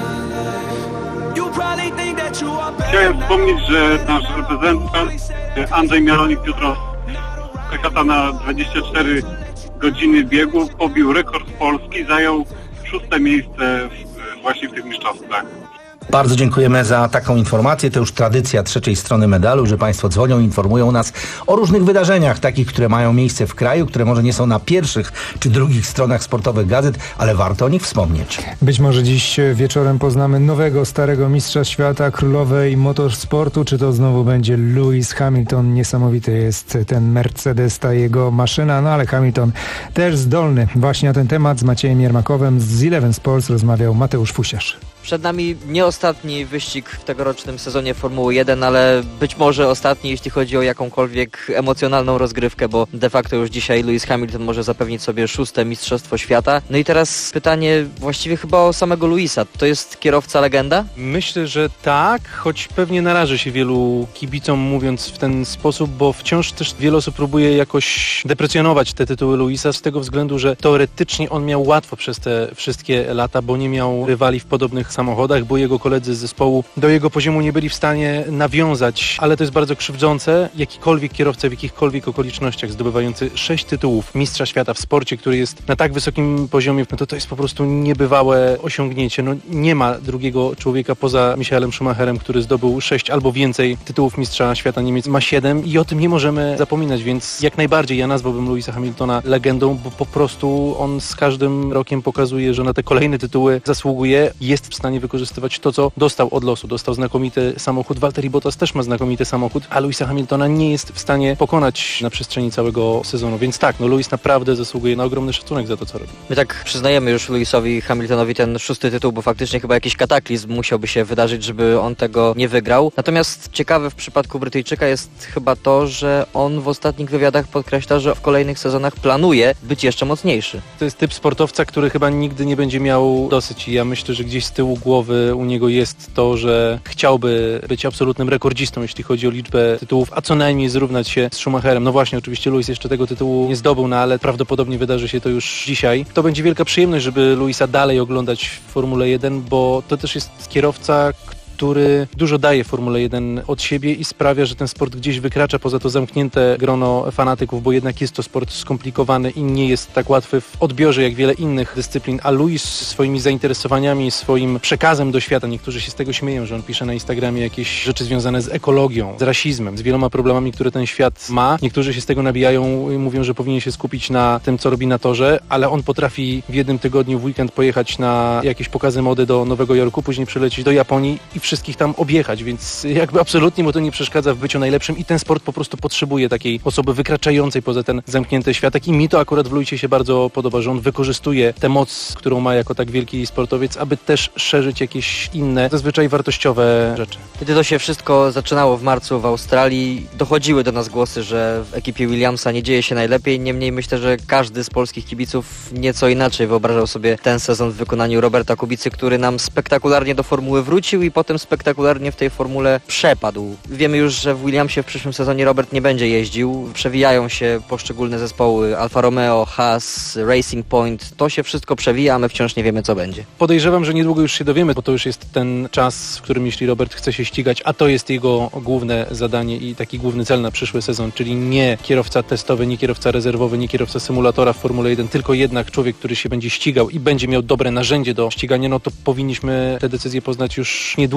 You probably think that you are better. Chciałem wspomnieć, że nasz reprezentant Andrzej Mialonik jutro przechata na dwadzieścia cztery godziny biegu, pobił rekord Polski, zajął szóste miejsce w, właśnie w tych mistrzostwach. Bardzo dziękujemy za taką informację. To już tradycja trzeciej strony medalu, że Państwo dzwonią i informują nas o różnych wydarzeniach, takich, które mają miejsce w kraju, które może nie są na pierwszych czy drugich stronach sportowych gazet, ale warto o nich wspomnieć. Być może dziś wieczorem poznamy nowego, starego mistrza świata, królowej motorsportu. Czy to znowu będzie Lewis Hamilton? Niesamowity jest ten Mercedes, ta jego maszyna, no ale Hamilton też zdolny. Właśnie na ten temat z Maciejem Jermakowem z Eleven Sports rozmawiał Mateusz Fusiarz. Przed nami nie ostatni wyścig w tegorocznym sezonie Formuły jeden, ale być może ostatni, jeśli chodzi o jakąkolwiek emocjonalną rozgrywkę, bo de facto już dzisiaj Lewis Hamilton może zapewnić sobie szóste Mistrzostwo Świata. No i teraz pytanie właściwie chyba o samego Lewisa. To jest kierowca legenda? Myślę, że tak, choć pewnie naraży się wielu kibicom mówiąc w ten sposób, bo wciąż też wiele osób próbuje jakoś deprecjonować te tytuły Lewisa z tego względu, że teoretycznie on miał łatwo przez te wszystkie lata, bo nie miał rywali w podobnych samochodach, bo jego koledzy z zespołu do jego poziomu nie byli w stanie nawiązać, ale to jest bardzo krzywdzące. Jakikolwiek kierowca w jakichkolwiek okolicznościach zdobywający sześć tytułów mistrza świata w sporcie, który jest na tak wysokim poziomie, no to to jest po prostu niebywałe osiągnięcie. No nie ma drugiego człowieka poza Michaelem Schumacherem, który zdobył sześć albo więcej tytułów mistrza świata. Niemiec ma siedem i o tym nie możemy zapominać, więc jak najbardziej ja nazwałbym Lewisa Hamiltona legendą, bo po prostu on z każdym rokiem pokazuje, że na te kolejne tytuły zasługuje, jest w stanie wykorzystywać to, co dostał od losu. Dostał znakomity samochód. Valtteri Bottas też ma znakomity samochód, a Lewisa Hamiltona nie jest w stanie pokonać na przestrzeni całego sezonu. Więc tak, no Lewis naprawdę zasługuje na ogromny szacunek za to, co robi. My tak przyznajemy już Lewisowi Hamiltonowi ten szósty tytuł, bo faktycznie chyba jakiś kataklizm musiałby się wydarzyć, żeby on tego nie wygrał. Natomiast ciekawe w przypadku Brytyjczyka jest chyba to, że on w ostatnich wywiadach podkreśla, że w kolejnych sezonach planuje być jeszcze mocniejszy. To jest typ sportowca, który chyba nigdy nie będzie miał dosyć i ja myślę, że gdzieś z tyłu głowy u niego jest to, że chciałby być absolutnym rekordzistą, jeśli chodzi o liczbę tytułów, a co najmniej zrównać się z Schumacherem. No właśnie, oczywiście Lewis jeszcze tego tytułu nie zdobył, no ale prawdopodobnie wydarzy się to już dzisiaj. To będzie wielka przyjemność, żeby Lewisa dalej oglądać w Formule jeden, bo to też jest kierowca, który dużo daje Formule jeden od siebie i sprawia, że ten sport gdzieś wykracza poza to zamknięte grono fanatyków, bo jednak jest to sport skomplikowany i nie jest tak łatwy w odbiorze jak wiele innych dyscyplin, a Lewis swoimi zainteresowaniami, swoim przekazem do świata, niektórzy się z tego śmieją, że on pisze na Instagramie jakieś rzeczy związane z ekologią, z rasizmem, z wieloma problemami, które ten świat ma. Niektórzy się z tego nabijają i mówią, że powinien się skupić na tym, co robi na torze, ale on potrafi w jednym tygodniu w weekend pojechać na jakieś pokazy mody do Nowego Jorku, później przylecieć do Japonii i wszystkich tam objechać, więc jakby absolutnie mu to nie przeszkadza w byciu najlepszym i ten sport po prostu potrzebuje takiej osoby wykraczającej poza ten zamknięty światek i mi to akurat w Lewisie się bardzo podoba, że on wykorzystuje tę moc, którą ma jako tak wielki sportowiec, aby też szerzyć jakieś inne, zazwyczaj wartościowe rzeczy. Kiedy to się wszystko zaczynało w marcu w Australii, dochodziły do nas głosy, że w ekipie Williamsa nie dzieje się najlepiej, niemniej myślę, że każdy z polskich kibiców nieco inaczej wyobrażał sobie ten sezon w wykonaniu Roberta Kubicy, który nam spektakularnie do formuły wrócił i potem spektakularnie spektakularnie w tej formule przepadł. Wiemy już, że w Williamsie w przyszłym sezonie Robert nie będzie jeździł. Przewijają się poszczególne zespoły Alfa Romeo, Haas, Racing Point. To się wszystko przewija, a my wciąż nie wiemy, co będzie. Podejrzewam, że niedługo już się dowiemy, bo to już jest ten czas, w którym jeśli Robert chce się ścigać, a to jest jego główne zadanie i taki główny cel na przyszły sezon, czyli nie kierowca testowy, nie kierowca rezerwowy, nie kierowca symulatora w Formule jeden, tylko jednak człowiek, który się będzie ścigał i będzie miał dobre narzędzie do ścigania, no to powinniśmy te decyzje poznać już niedługo.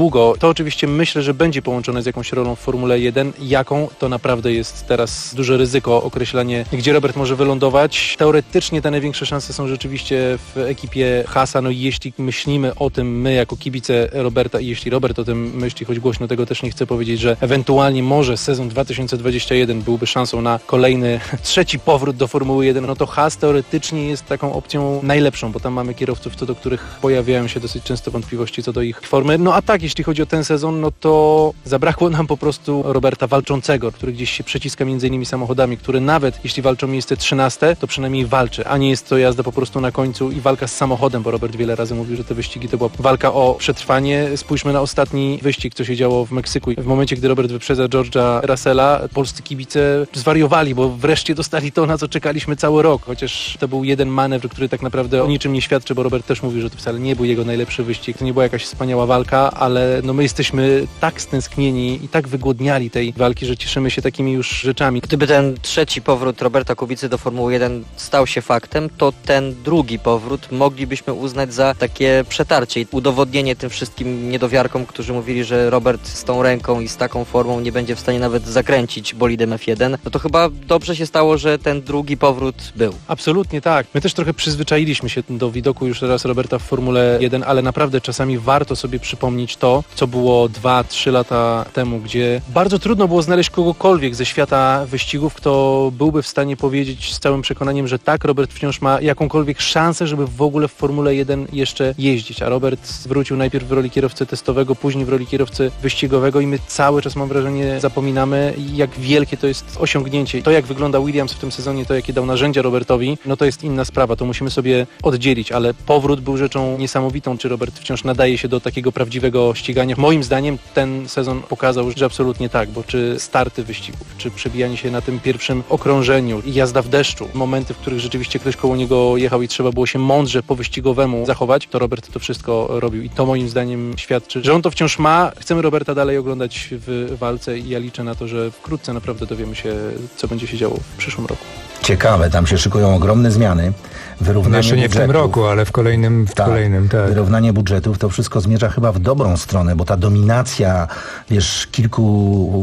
długo. To oczywiście myślę, że będzie połączone z jakąś rolą w Formule jeden. Jaką, to naprawdę jest teraz duże ryzyko określanie, gdzie Robert może wylądować. Teoretycznie te największe szanse są rzeczywiście w ekipie Haasa. No i jeśli myślimy o tym my jako kibice Roberta i jeśli Robert o tym myśli, choć głośno tego też nie chcę powiedzieć, że ewentualnie może sezon dwa tysiące dwudziesty jeden byłby szansą na kolejny, trzeci powrót do Formuły jeden, no to Haas teoretycznie jest taką opcją najlepszą, bo tam mamy kierowców, co do których pojawiają się dosyć często wątpliwości co do ich formy. No a tak, jeśli chodzi o ten sezon, no to zabrakło nam po prostu Roberta walczącego, który gdzieś się przeciska między innymi samochodami, który nawet jeśli walczą miejsce trzynaste, to przynajmniej walczy, a nie jest to jazda po prostu na końcu i walka z samochodem, bo Robert wiele razy mówił, że te wyścigi to była walka o przetrwanie. Spójrzmy na ostatni wyścig, co się działo w Meksyku. W momencie, gdy Robert wyprzedza George'a Russella, polscy kibice zwariowali, bo wreszcie dostali to, na co czekaliśmy cały rok, chociaż to był jeden manewr, który tak naprawdę o niczym nie świadczy, bo Robert też mówił, że to wcale nie był jego najlepszy wyścig, to nie była jakaś wspaniała walka, ale no my jesteśmy tak stęsknieni i tak wygłodniali tej walki, że cieszymy się takimi już rzeczami. Gdyby ten trzeci powrót Roberta Kubicy do Formuły jeden stał się faktem, to ten drugi powrót moglibyśmy uznać za takie przetarcie i udowodnienie tym wszystkim niedowiarkom, którzy mówili, że Robert z tą ręką i z taką formą nie będzie w stanie nawet zakręcić bolidem F jeden. No to chyba dobrze się stało, że ten drugi powrót był. Absolutnie tak. My też trochę przyzwyczailiśmy się do widoku już teraz Roberta w Formule jeden, ale naprawdę czasami warto sobie przypomnieć to, co było dwa trzy lata temu, gdzie bardzo trudno było znaleźć kogokolwiek ze świata wyścigów, kto byłby w stanie powiedzieć z całym przekonaniem, że tak, Robert wciąż ma jakąkolwiek szansę, żeby w ogóle w Formule jeden jeszcze jeździć. A Robert wrócił najpierw w roli kierowcy testowego, później w roli kierowcy wyścigowego i my cały czas, mam wrażenie, zapominamy, jak wielkie to jest osiągnięcie. To, jak wygląda Williams w tym sezonie, to, jakie dał narzędzia Robertowi, no to jest inna sprawa. To musimy sobie oddzielić, ale powrót był rzeczą niesamowitą. Czy Robert wciąż nadaje się do takiego prawdziwego ścigania? Moim zdaniem ten sezon pokazał, że absolutnie tak, bo czy starty wyścigów, czy przebijanie się na tym pierwszym okrążeniu i jazda w deszczu, momenty, w których rzeczywiście ktoś koło niego jechał i trzeba było się mądrze po wyścigowemu zachować, to Robert to wszystko robił i to moim zdaniem świadczy, że on to wciąż ma. Chcemy Roberta dalej oglądać w walce i ja liczę na to, że wkrótce naprawdę dowiemy się, co będzie się działo w przyszłym roku. Ciekawe, tam się szykują ogromne zmiany. Wyrównanie Jeszcze nie budżetów. w tym roku, ale w kolejnym, w tak, kolejnym, tak. Wyrównanie budżetów, to wszystko zmierza chyba w dobrą stronę, bo ta dominacja, wiesz, kilku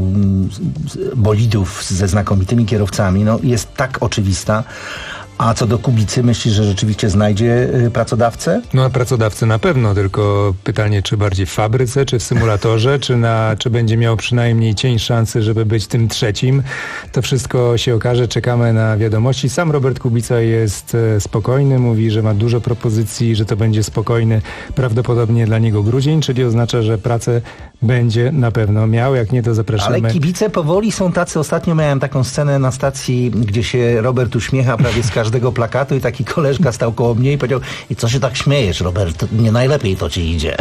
bolidów ze znakomitymi kierowcami, no jest tak oczywista. A co do Kubicy, myślisz, że rzeczywiście znajdzie y, pracodawcę? No a pracodawcę na pewno, tylko pytanie, czy bardziej w fabryce, czy w symulatorze, czy, na, czy będzie miał przynajmniej cień szansy, żeby być tym trzecim. To wszystko się okaże, czekamy na wiadomości. Sam Robert Kubica jest e, spokojny, mówi, że ma dużo propozycji, że to będzie spokojny, prawdopodobnie dla niego grudzień, czyli oznacza, że pracę będzie na pewno miał, jak nie to zapraszamy. Ale kibice powoli są tacy. Ostatnio miałem taką scenę na stacji, gdzie się Robert uśmiecha prawie z każdego plakatu i taki koleżka stał koło mnie i powiedział: i co się tak śmiejesz, Robert? Nie najlepiej to ci idzie.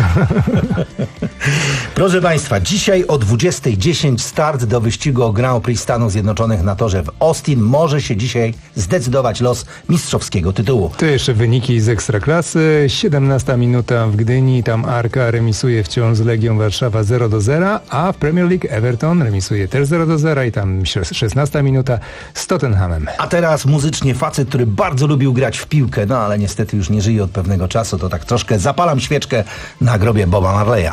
Proszę Państwa, dzisiaj o dwudziestej dziesięć start do wyścigu o Grand Prix Stanów Zjednoczonych na torze w Austin. Może się dzisiaj zdecydować los mistrzowskiego tytułu. To jeszcze wyniki z Ekstraklasy. siedemnasta minuta w Gdyni, tam Arka remisuje wciąż z Legią Warszawa zero do zera, a w Premier League Everton remisuje też zero do zera i tam szesnasta minuta z Tottenhamem. A teraz muzycznie facet, który bardzo lubił grać w piłkę, no ale niestety już nie żyje od pewnego czasu, to tak troszkę zapalam świeczkę na grobie Boba Marleya.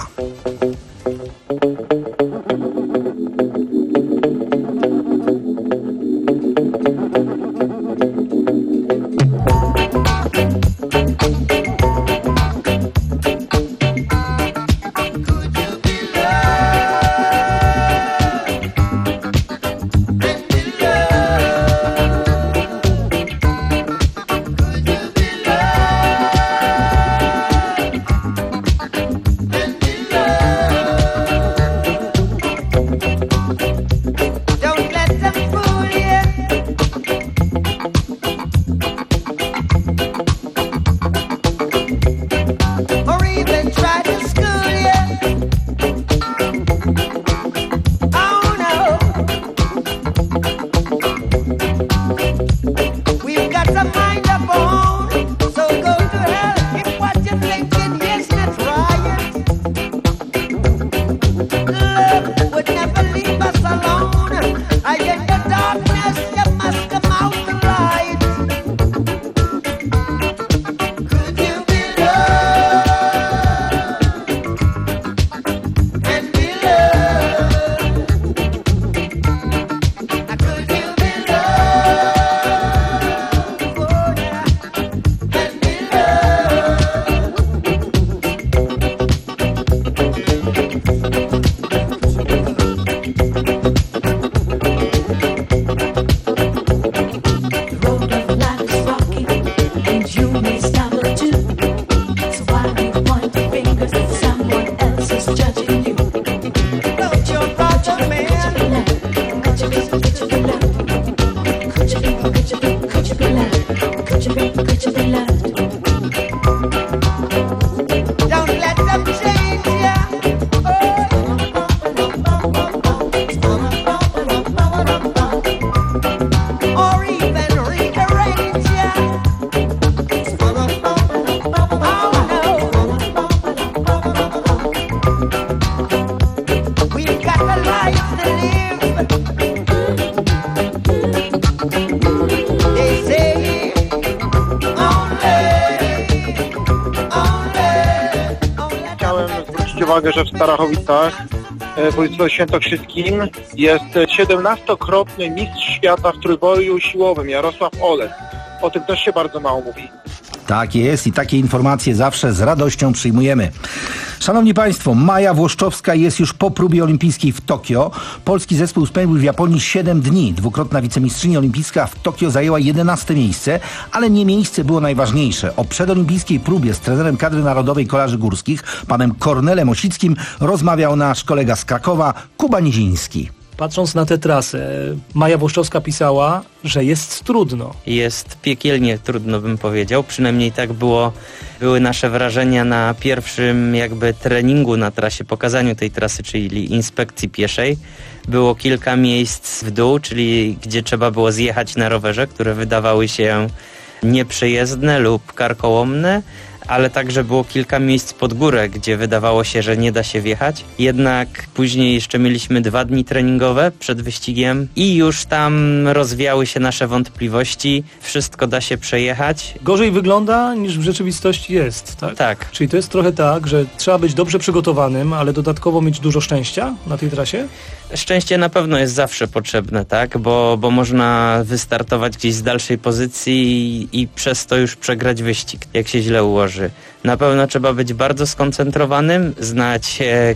Uwagę, że w Starachowicach, w województwie świętokrzyskim jest siedemnastokrotny mistrz świata w trójboju siłowym Jarosław Olech. O tym też się bardzo mało mówi. Tak jest i takie informacje zawsze z radością przyjmujemy. Szanowni Państwo, Maja Włoszczowska jest już po próbie olimpijskiej w Tokio. Polski zespół spędził w Japonii siedem dni. Dwukrotna wicemistrzyni olimpijska w Tokio zajęła jedenaste miejsce, ale nie miejsce było najważniejsze. O przedolimpijskiej próbie z trenerem kadry narodowej kolarzy górskich, panem Kornelem Osickim, rozmawiał nasz kolega z Krakowa, Kuba Niziński. Patrząc na tę trasę, Maja Włoszczowska pisała, że jest trudno. Jest piekielnie trudno, bym powiedział. Przynajmniej tak było, były nasze wrażenia na pierwszym jakby treningu na trasie, pokazaniu tej trasy, czyli inspekcji pieszej. Było kilka miejsc w dół, czyli gdzie trzeba było zjechać na rowerze, które wydawały się nieprzejezdne lub karkołomne, ale także było kilka miejsc pod górę, gdzie wydawało się, że nie da się wjechać. Jednak później jeszcze mieliśmy dwa dni treningowe przed wyścigiem i już tam rozwiały się nasze wątpliwości. Wszystko da się przejechać. Gorzej wygląda niż w rzeczywistości jest, tak? Tak. Czyli to jest trochę tak, że trzeba być dobrze przygotowanym, ale dodatkowo mieć dużo szczęścia na tej trasie? Szczęście na pewno jest zawsze potrzebne, tak? Bo, bo można wystartować gdzieś z dalszej pozycji i, i przez to już przegrać wyścig, jak się źle ułoży. Na pewno trzeba być bardzo skoncentrowanym, znać e,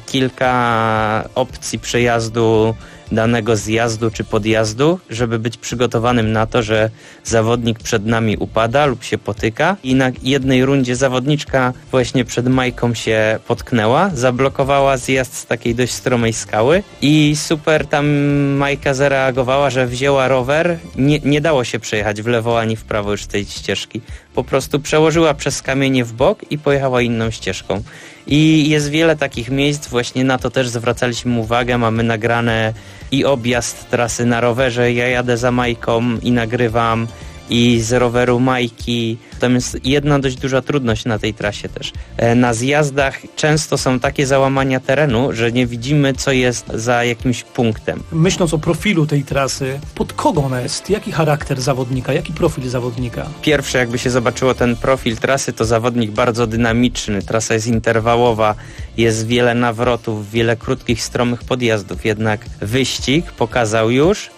kilka opcji przejazdu danego zjazdu czy podjazdu, żeby być przygotowanym na to, że zawodnik przed nami upada lub się potyka. I na jednej rundzie zawodniczka właśnie przed Majką się potknęła, zablokowała zjazd z takiej dość stromej skały i super tam Majka zareagowała, że wzięła rower, nie, nie dało się przejechać w lewo ani w prawo już tej ścieżki. Po prostu przełożyła przez kamienie w bok i pojechała inną ścieżką. I jest wiele takich miejsc, właśnie na to też zwracaliśmy uwagę, mamy nagrane i objazd trasy na rowerze, ja jadę za Majką i nagrywam i z roweru Majki. Tam jest jedna dość duża trudność na tej trasie też. Na zjazdach często są takie załamania terenu, że nie widzimy, co jest za jakimś punktem. Myśląc o profilu tej trasy, pod kogo ona jest? Jaki charakter zawodnika? Jaki profil zawodnika? Pierwsze, jakby się zobaczyło ten profil trasy, to zawodnik bardzo dynamiczny. Trasa jest interwałowa, jest wiele nawrotów, wiele krótkich, stromych podjazdów. Jednak wyścig pokazał już,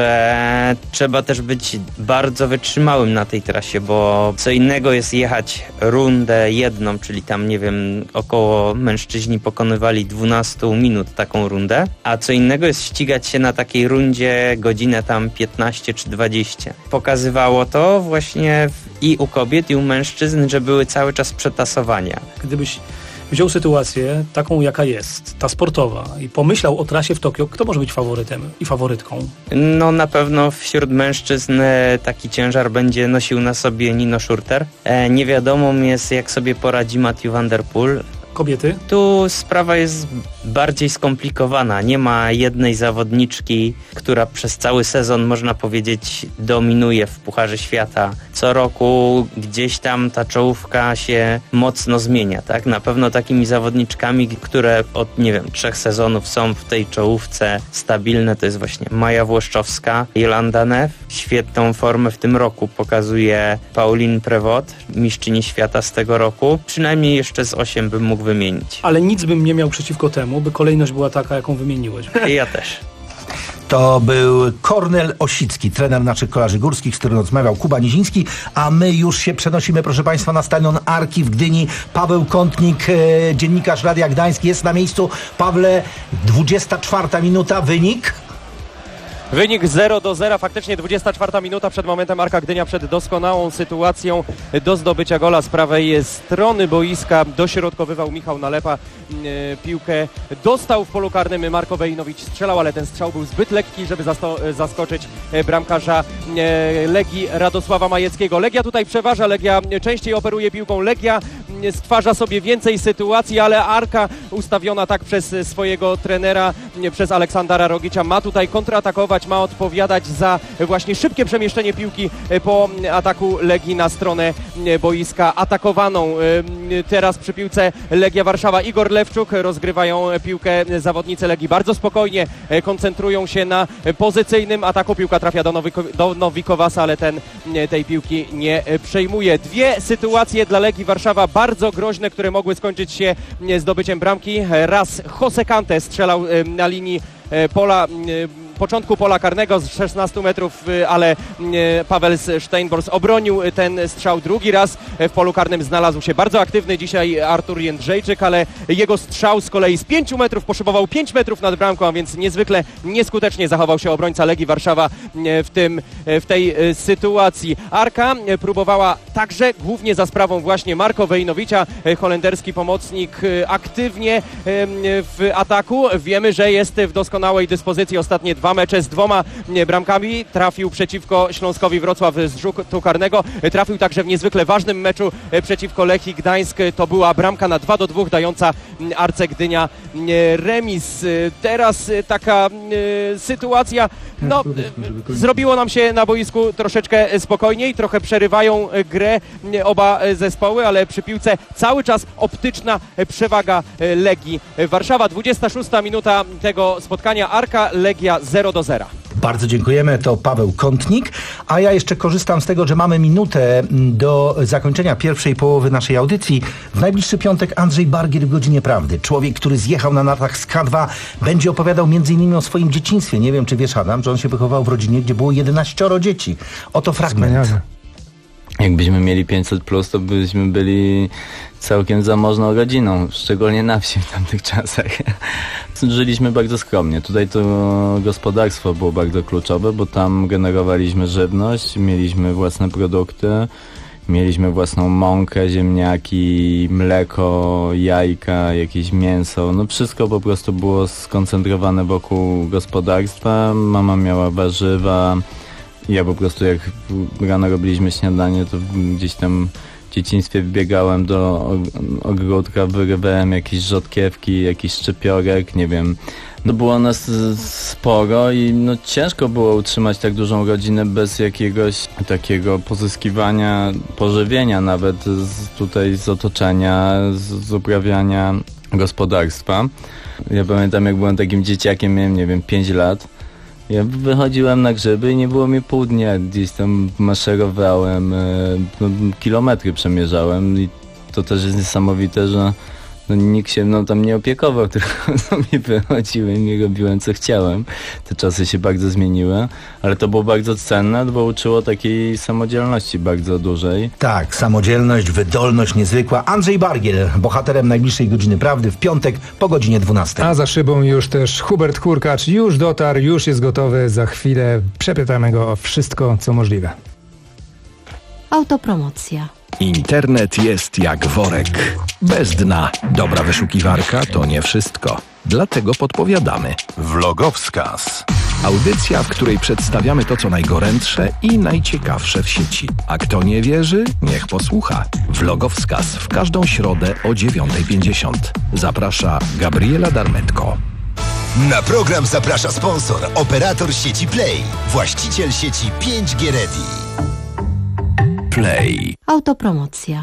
że trzeba też być bardzo wytrzymałym na tej trasie, bo co innego jest jechać rundę jedną, czyli tam, nie wiem, około mężczyźni pokonywali dwanaście minut taką rundę, a co innego jest ścigać się na takiej rundzie godzinę tam piętnaście czy dwadzieścia. Pokazywało to właśnie i u kobiet, i u mężczyzn, że były cały czas przetasowania. Gdybyś wziął sytuację taką, jaka jest, ta sportowa, i pomyślał o trasie w Tokio, kto może być faworytem i faworytką? No na pewno wśród mężczyzn taki ciężar będzie nosił na sobie Nino Schurter. E, nie wiadomą jest, jak sobie poradzi Matthew van der Poel. Kobiety? Tu sprawa jest bardziej skomplikowana. Nie ma jednej zawodniczki, która przez cały sezon, można powiedzieć, dominuje w Pucharze Świata. Co roku gdzieś tam ta czołówka się mocno zmienia, tak? Na pewno takimi zawodniczkami, które od, nie wiem, trzech sezonów są w tej czołówce stabilne, to jest właśnie Maja Włoszczowska, Jolanda Neff. Świetną formę w tym roku pokazuje Pauline Prevot, mistrzyni świata z tego roku. Przynajmniej jeszcze z osiem bym mógł wymienić. Ale nic bym nie miał przeciwko temu, by kolejność była taka, jaką wymieniłeś. Ja też. To był Kornel Osicki, trener naszych kolarzy górskich, z którym rozmawiał Kuba Niziński, a my już się przenosimy, proszę Państwa, na stadion Arki w Gdyni. Paweł Kątnik, e, dziennikarz Radia Gdańsk, jest na miejscu. Pawle, dwudziesta czwarta minuta, wynik? Wynik zero do zera, faktycznie dwudziesta czwarta minuta przed momentem Arka Gdynia przed doskonałą sytuacją do zdobycia gola z prawej strony boiska. Dośrodkowywał Michał Nalepa piłkę, dostał w polu karnym Marko Wejnowicz, strzelał, ale ten strzał był zbyt lekki, żeby zaskoczyć bramkarza Legii Radosława Majeckiego. Legia tutaj przeważa, Legia częściej operuje piłką, Legia stwarza sobie więcej sytuacji, ale Arka ustawiona tak przez swojego trenera, przez Aleksandra Rogicia, ma tutaj kontratakować, ma odpowiadać za właśnie szybkie przemieszczenie piłki po ataku Legii na stronę boiska atakowaną. Teraz przy piłce Legia Warszawa, Igor Lewczuk, rozgrywają piłkę zawodnicy Legii bardzo spokojnie, koncentrują się na pozycyjnym ataku, piłka trafia do, Nowiko- do Nowikowasa, ale ten tej piłki nie przejmuje. Dwie sytuacje dla Legii Warszawa bardzo groźne, które mogły skończyć się zdobyciem bramki. Raz Jose Kante strzelał na linii pola, początku pola karnego z szesnastu metrów, ale Paweł Steinbors obronił ten strzał. Drugi raz w polu karnym znalazł się bardzo aktywny dzisiaj Artur Jędrzejczyk, ale jego strzał z kolei z pięciu metrów poszybował pięć metrów nad bramką, a więc niezwykle nieskutecznie zachował się obrońca Legii Warszawa w, tym, w tej sytuacji. Arka próbowała także, głównie za sprawą właśnie Marko Wejnowicza, holenderski pomocnik, aktywnie w ataku. Wiemy, że jest w doskonałej dyspozycji. Ostatnie dwa mecze z dwoma bramkami. Trafił przeciwko Śląskowi Wrocław z rzutu karnego. Trafił także w niezwykle ważnym meczu przeciwko Lechii Gdańsk. To była bramka na dwa do dwóch dająca Arce Gdynia remis. Teraz taka sytuacja, no, zrobiło nam się na boisku troszeczkę spokojniej, trochę przerywają grę oba zespoły, ale przy piłce cały czas optyczna przewaga Legii Warszawa. dwudziesta szósta minuta tego spotkania, Arka Legia zero do zera. Bardzo dziękujemy, to Paweł Kątnik, a ja jeszcze korzystam z tego, że mamy minutę do zakończenia pierwszej połowy naszej audycji. W najbliższy piątek Andrzej Bargiel w Godzinie Prawdy. Człowiek, który zjechał na nartach z K dwa, będzie opowiadał między innymi o swoim dzieciństwie. Nie wiem, czy wiesz, Adam, że on się wychował w rodzinie, gdzie było jedenaścioro dzieci. Oto fragment. Wspaniale. Jakbyśmy mieli pięćset plus, to byśmy byli całkiem zamożną rodziną, szczególnie na wsi w tamtych czasach. Żyliśmy bardzo skromnie. Tutaj to gospodarstwo było bardzo kluczowe, bo tam generowaliśmy żywność, mieliśmy własne produkty, mieliśmy własną mąkę, ziemniaki, mleko, jajka, jakieś mięso. No wszystko po prostu było skoncentrowane wokół gospodarstwa. Mama miała warzywa. Ja po prostu jak rano robiliśmy śniadanie, to gdzieś tam w dzieciństwie wbiegałem do ogródka, wyrywałem jakieś rzodkiewki, jakiś szczypiorek, nie wiem. No było nas sporo i no ciężko było utrzymać tak dużą rodzinę bez jakiegoś takiego pozyskiwania pożywienia, nawet z, tutaj z otoczenia, z, z uprawiania gospodarstwa. Ja pamiętam, jak byłem takim dzieciakiem, miałem, nie wiem, pięć lat. Ja wychodziłem na grzyby i nie było mi pół dnia, gdzieś tam maszerowałem, no, kilometry przemierzałem i to też jest niesamowite, że no, nikt się mną tam nie opiekował, tylko sobie wychodziłem i robiłem co chciałem. Te czasy się bardzo zmieniły, ale to było bardzo cenne, bo uczyło takiej samodzielności bardzo dużej. Tak, samodzielność, wydolność niezwykła. Andrzej Bargiel, bohaterem najbliższej Godziny Prawdy w piątek po godzinie dwunastej. A za szybą już też Hubert Hurkacz, już dotarł, już jest gotowy. Za chwilę przepytamy go o wszystko, co możliwe. Autopromocja. Internet jest jak worek. Bez dna. Dobra wyszukiwarka to nie wszystko. Dlatego podpowiadamy. Vlogowskaz. Audycja, w której przedstawiamy to, co najgorętsze i najciekawsze w sieci. A kto nie wierzy, niech posłucha. Vlogowskaz w każdą środę o dziewiąta pięćdziesiąt. Zaprasza Gabriela Darmetko. Na program zaprasza sponsor, operator sieci Play, właściciel sieci pięć G Ready. Play. Autopromocja.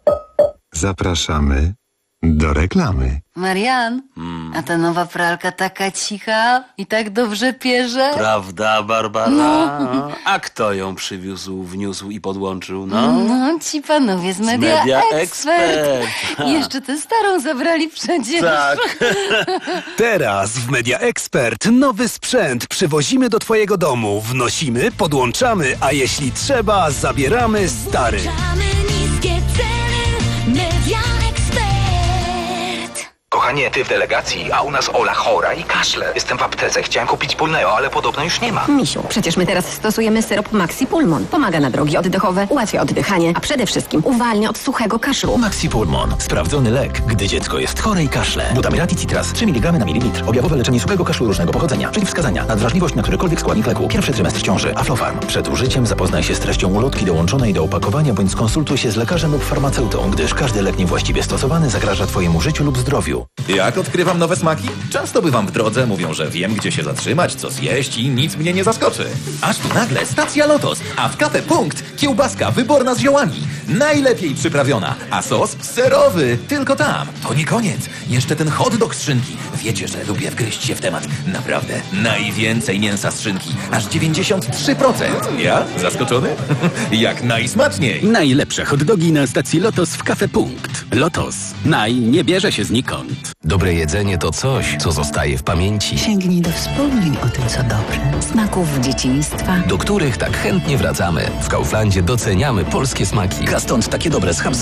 Zapraszamy do reklamy. Marian, Hmm. a ta nowa pralka taka cicha i tak dobrze pierze? Prawda, Barbara? No. A kto ją przywiózł, wniósł i podłączył, no? No, ci panowie z Media, Media Expert. Expert. Jeszcze tę starą zabrali przecież. Tak. Teraz w Media Expert nowy sprzęt przywozimy do twojego domu, wnosimy, podłączamy, a jeśli trzeba, zabieramy stary. Niskie ceny, Media Expert. Kochani, Kochanie, ty w delegacji, a u nas Ola chora i kaszle. Jestem w aptece, chciałem kupić Pulneo, ale podobno już nie ma. Misiu, przecież my teraz stosujemy syrop Maxi Pulmon. Pomaga na drogi oddechowe, ułatwia oddychanie, a przede wszystkim uwalnia od suchego kaszlu. Maxi Pulmon. Sprawdzony lek, gdy dziecko jest chore i kaszle. Butamyrat i Citras. trzy miligramy na mililitr. Objawowe leczenie suchego kaszlu różnego pochodzenia. Przeciwwskazania. Nadwrażliwość na którykolwiek składnik leku. Pierwszy trymestr ciąży. Aflofarm. Przed użyciem zapoznaj się z treścią ulotki dołączonej do opakowania bądź skonsultuj się z lekarzem lub farmaceutą, gdyż każdy lek niewłaściwie stosowany zagraża twojemu życiu lub zdrowiu. Jak odkrywam nowe smaki? Często bywam w drodze, mówią, że wiem, gdzie się zatrzymać, co zjeść i nic mnie nie zaskoczy. Aż tu nagle stacja Lotos, a w Cafe Punkt kiełbaska wyborna z ziołami. Najlepiej przyprawiona, a sos serowy. Tylko tam. To nie koniec. Jeszcze ten hot dog z szynki. Wiecie, że lubię wgryźć się w temat. Naprawdę. Najwięcej mięsa z szynki. Aż dziewięćdziesiąt trzy procent. Ja? Zaskoczony? Jak najsmaczniej. Najlepsze hot dogi na stacji Lotos w Cafe Punkt. Lotos. Naj nie bierze się znikąd. Dobre jedzenie to coś, co zostaje w pamięci. Sięgnij do wspomnień o tym, co dobre. Smaków dzieciństwa. Do których tak chętnie wracamy. W Kauflandzie doceniamy polskie smaki. A stąd takie dobre z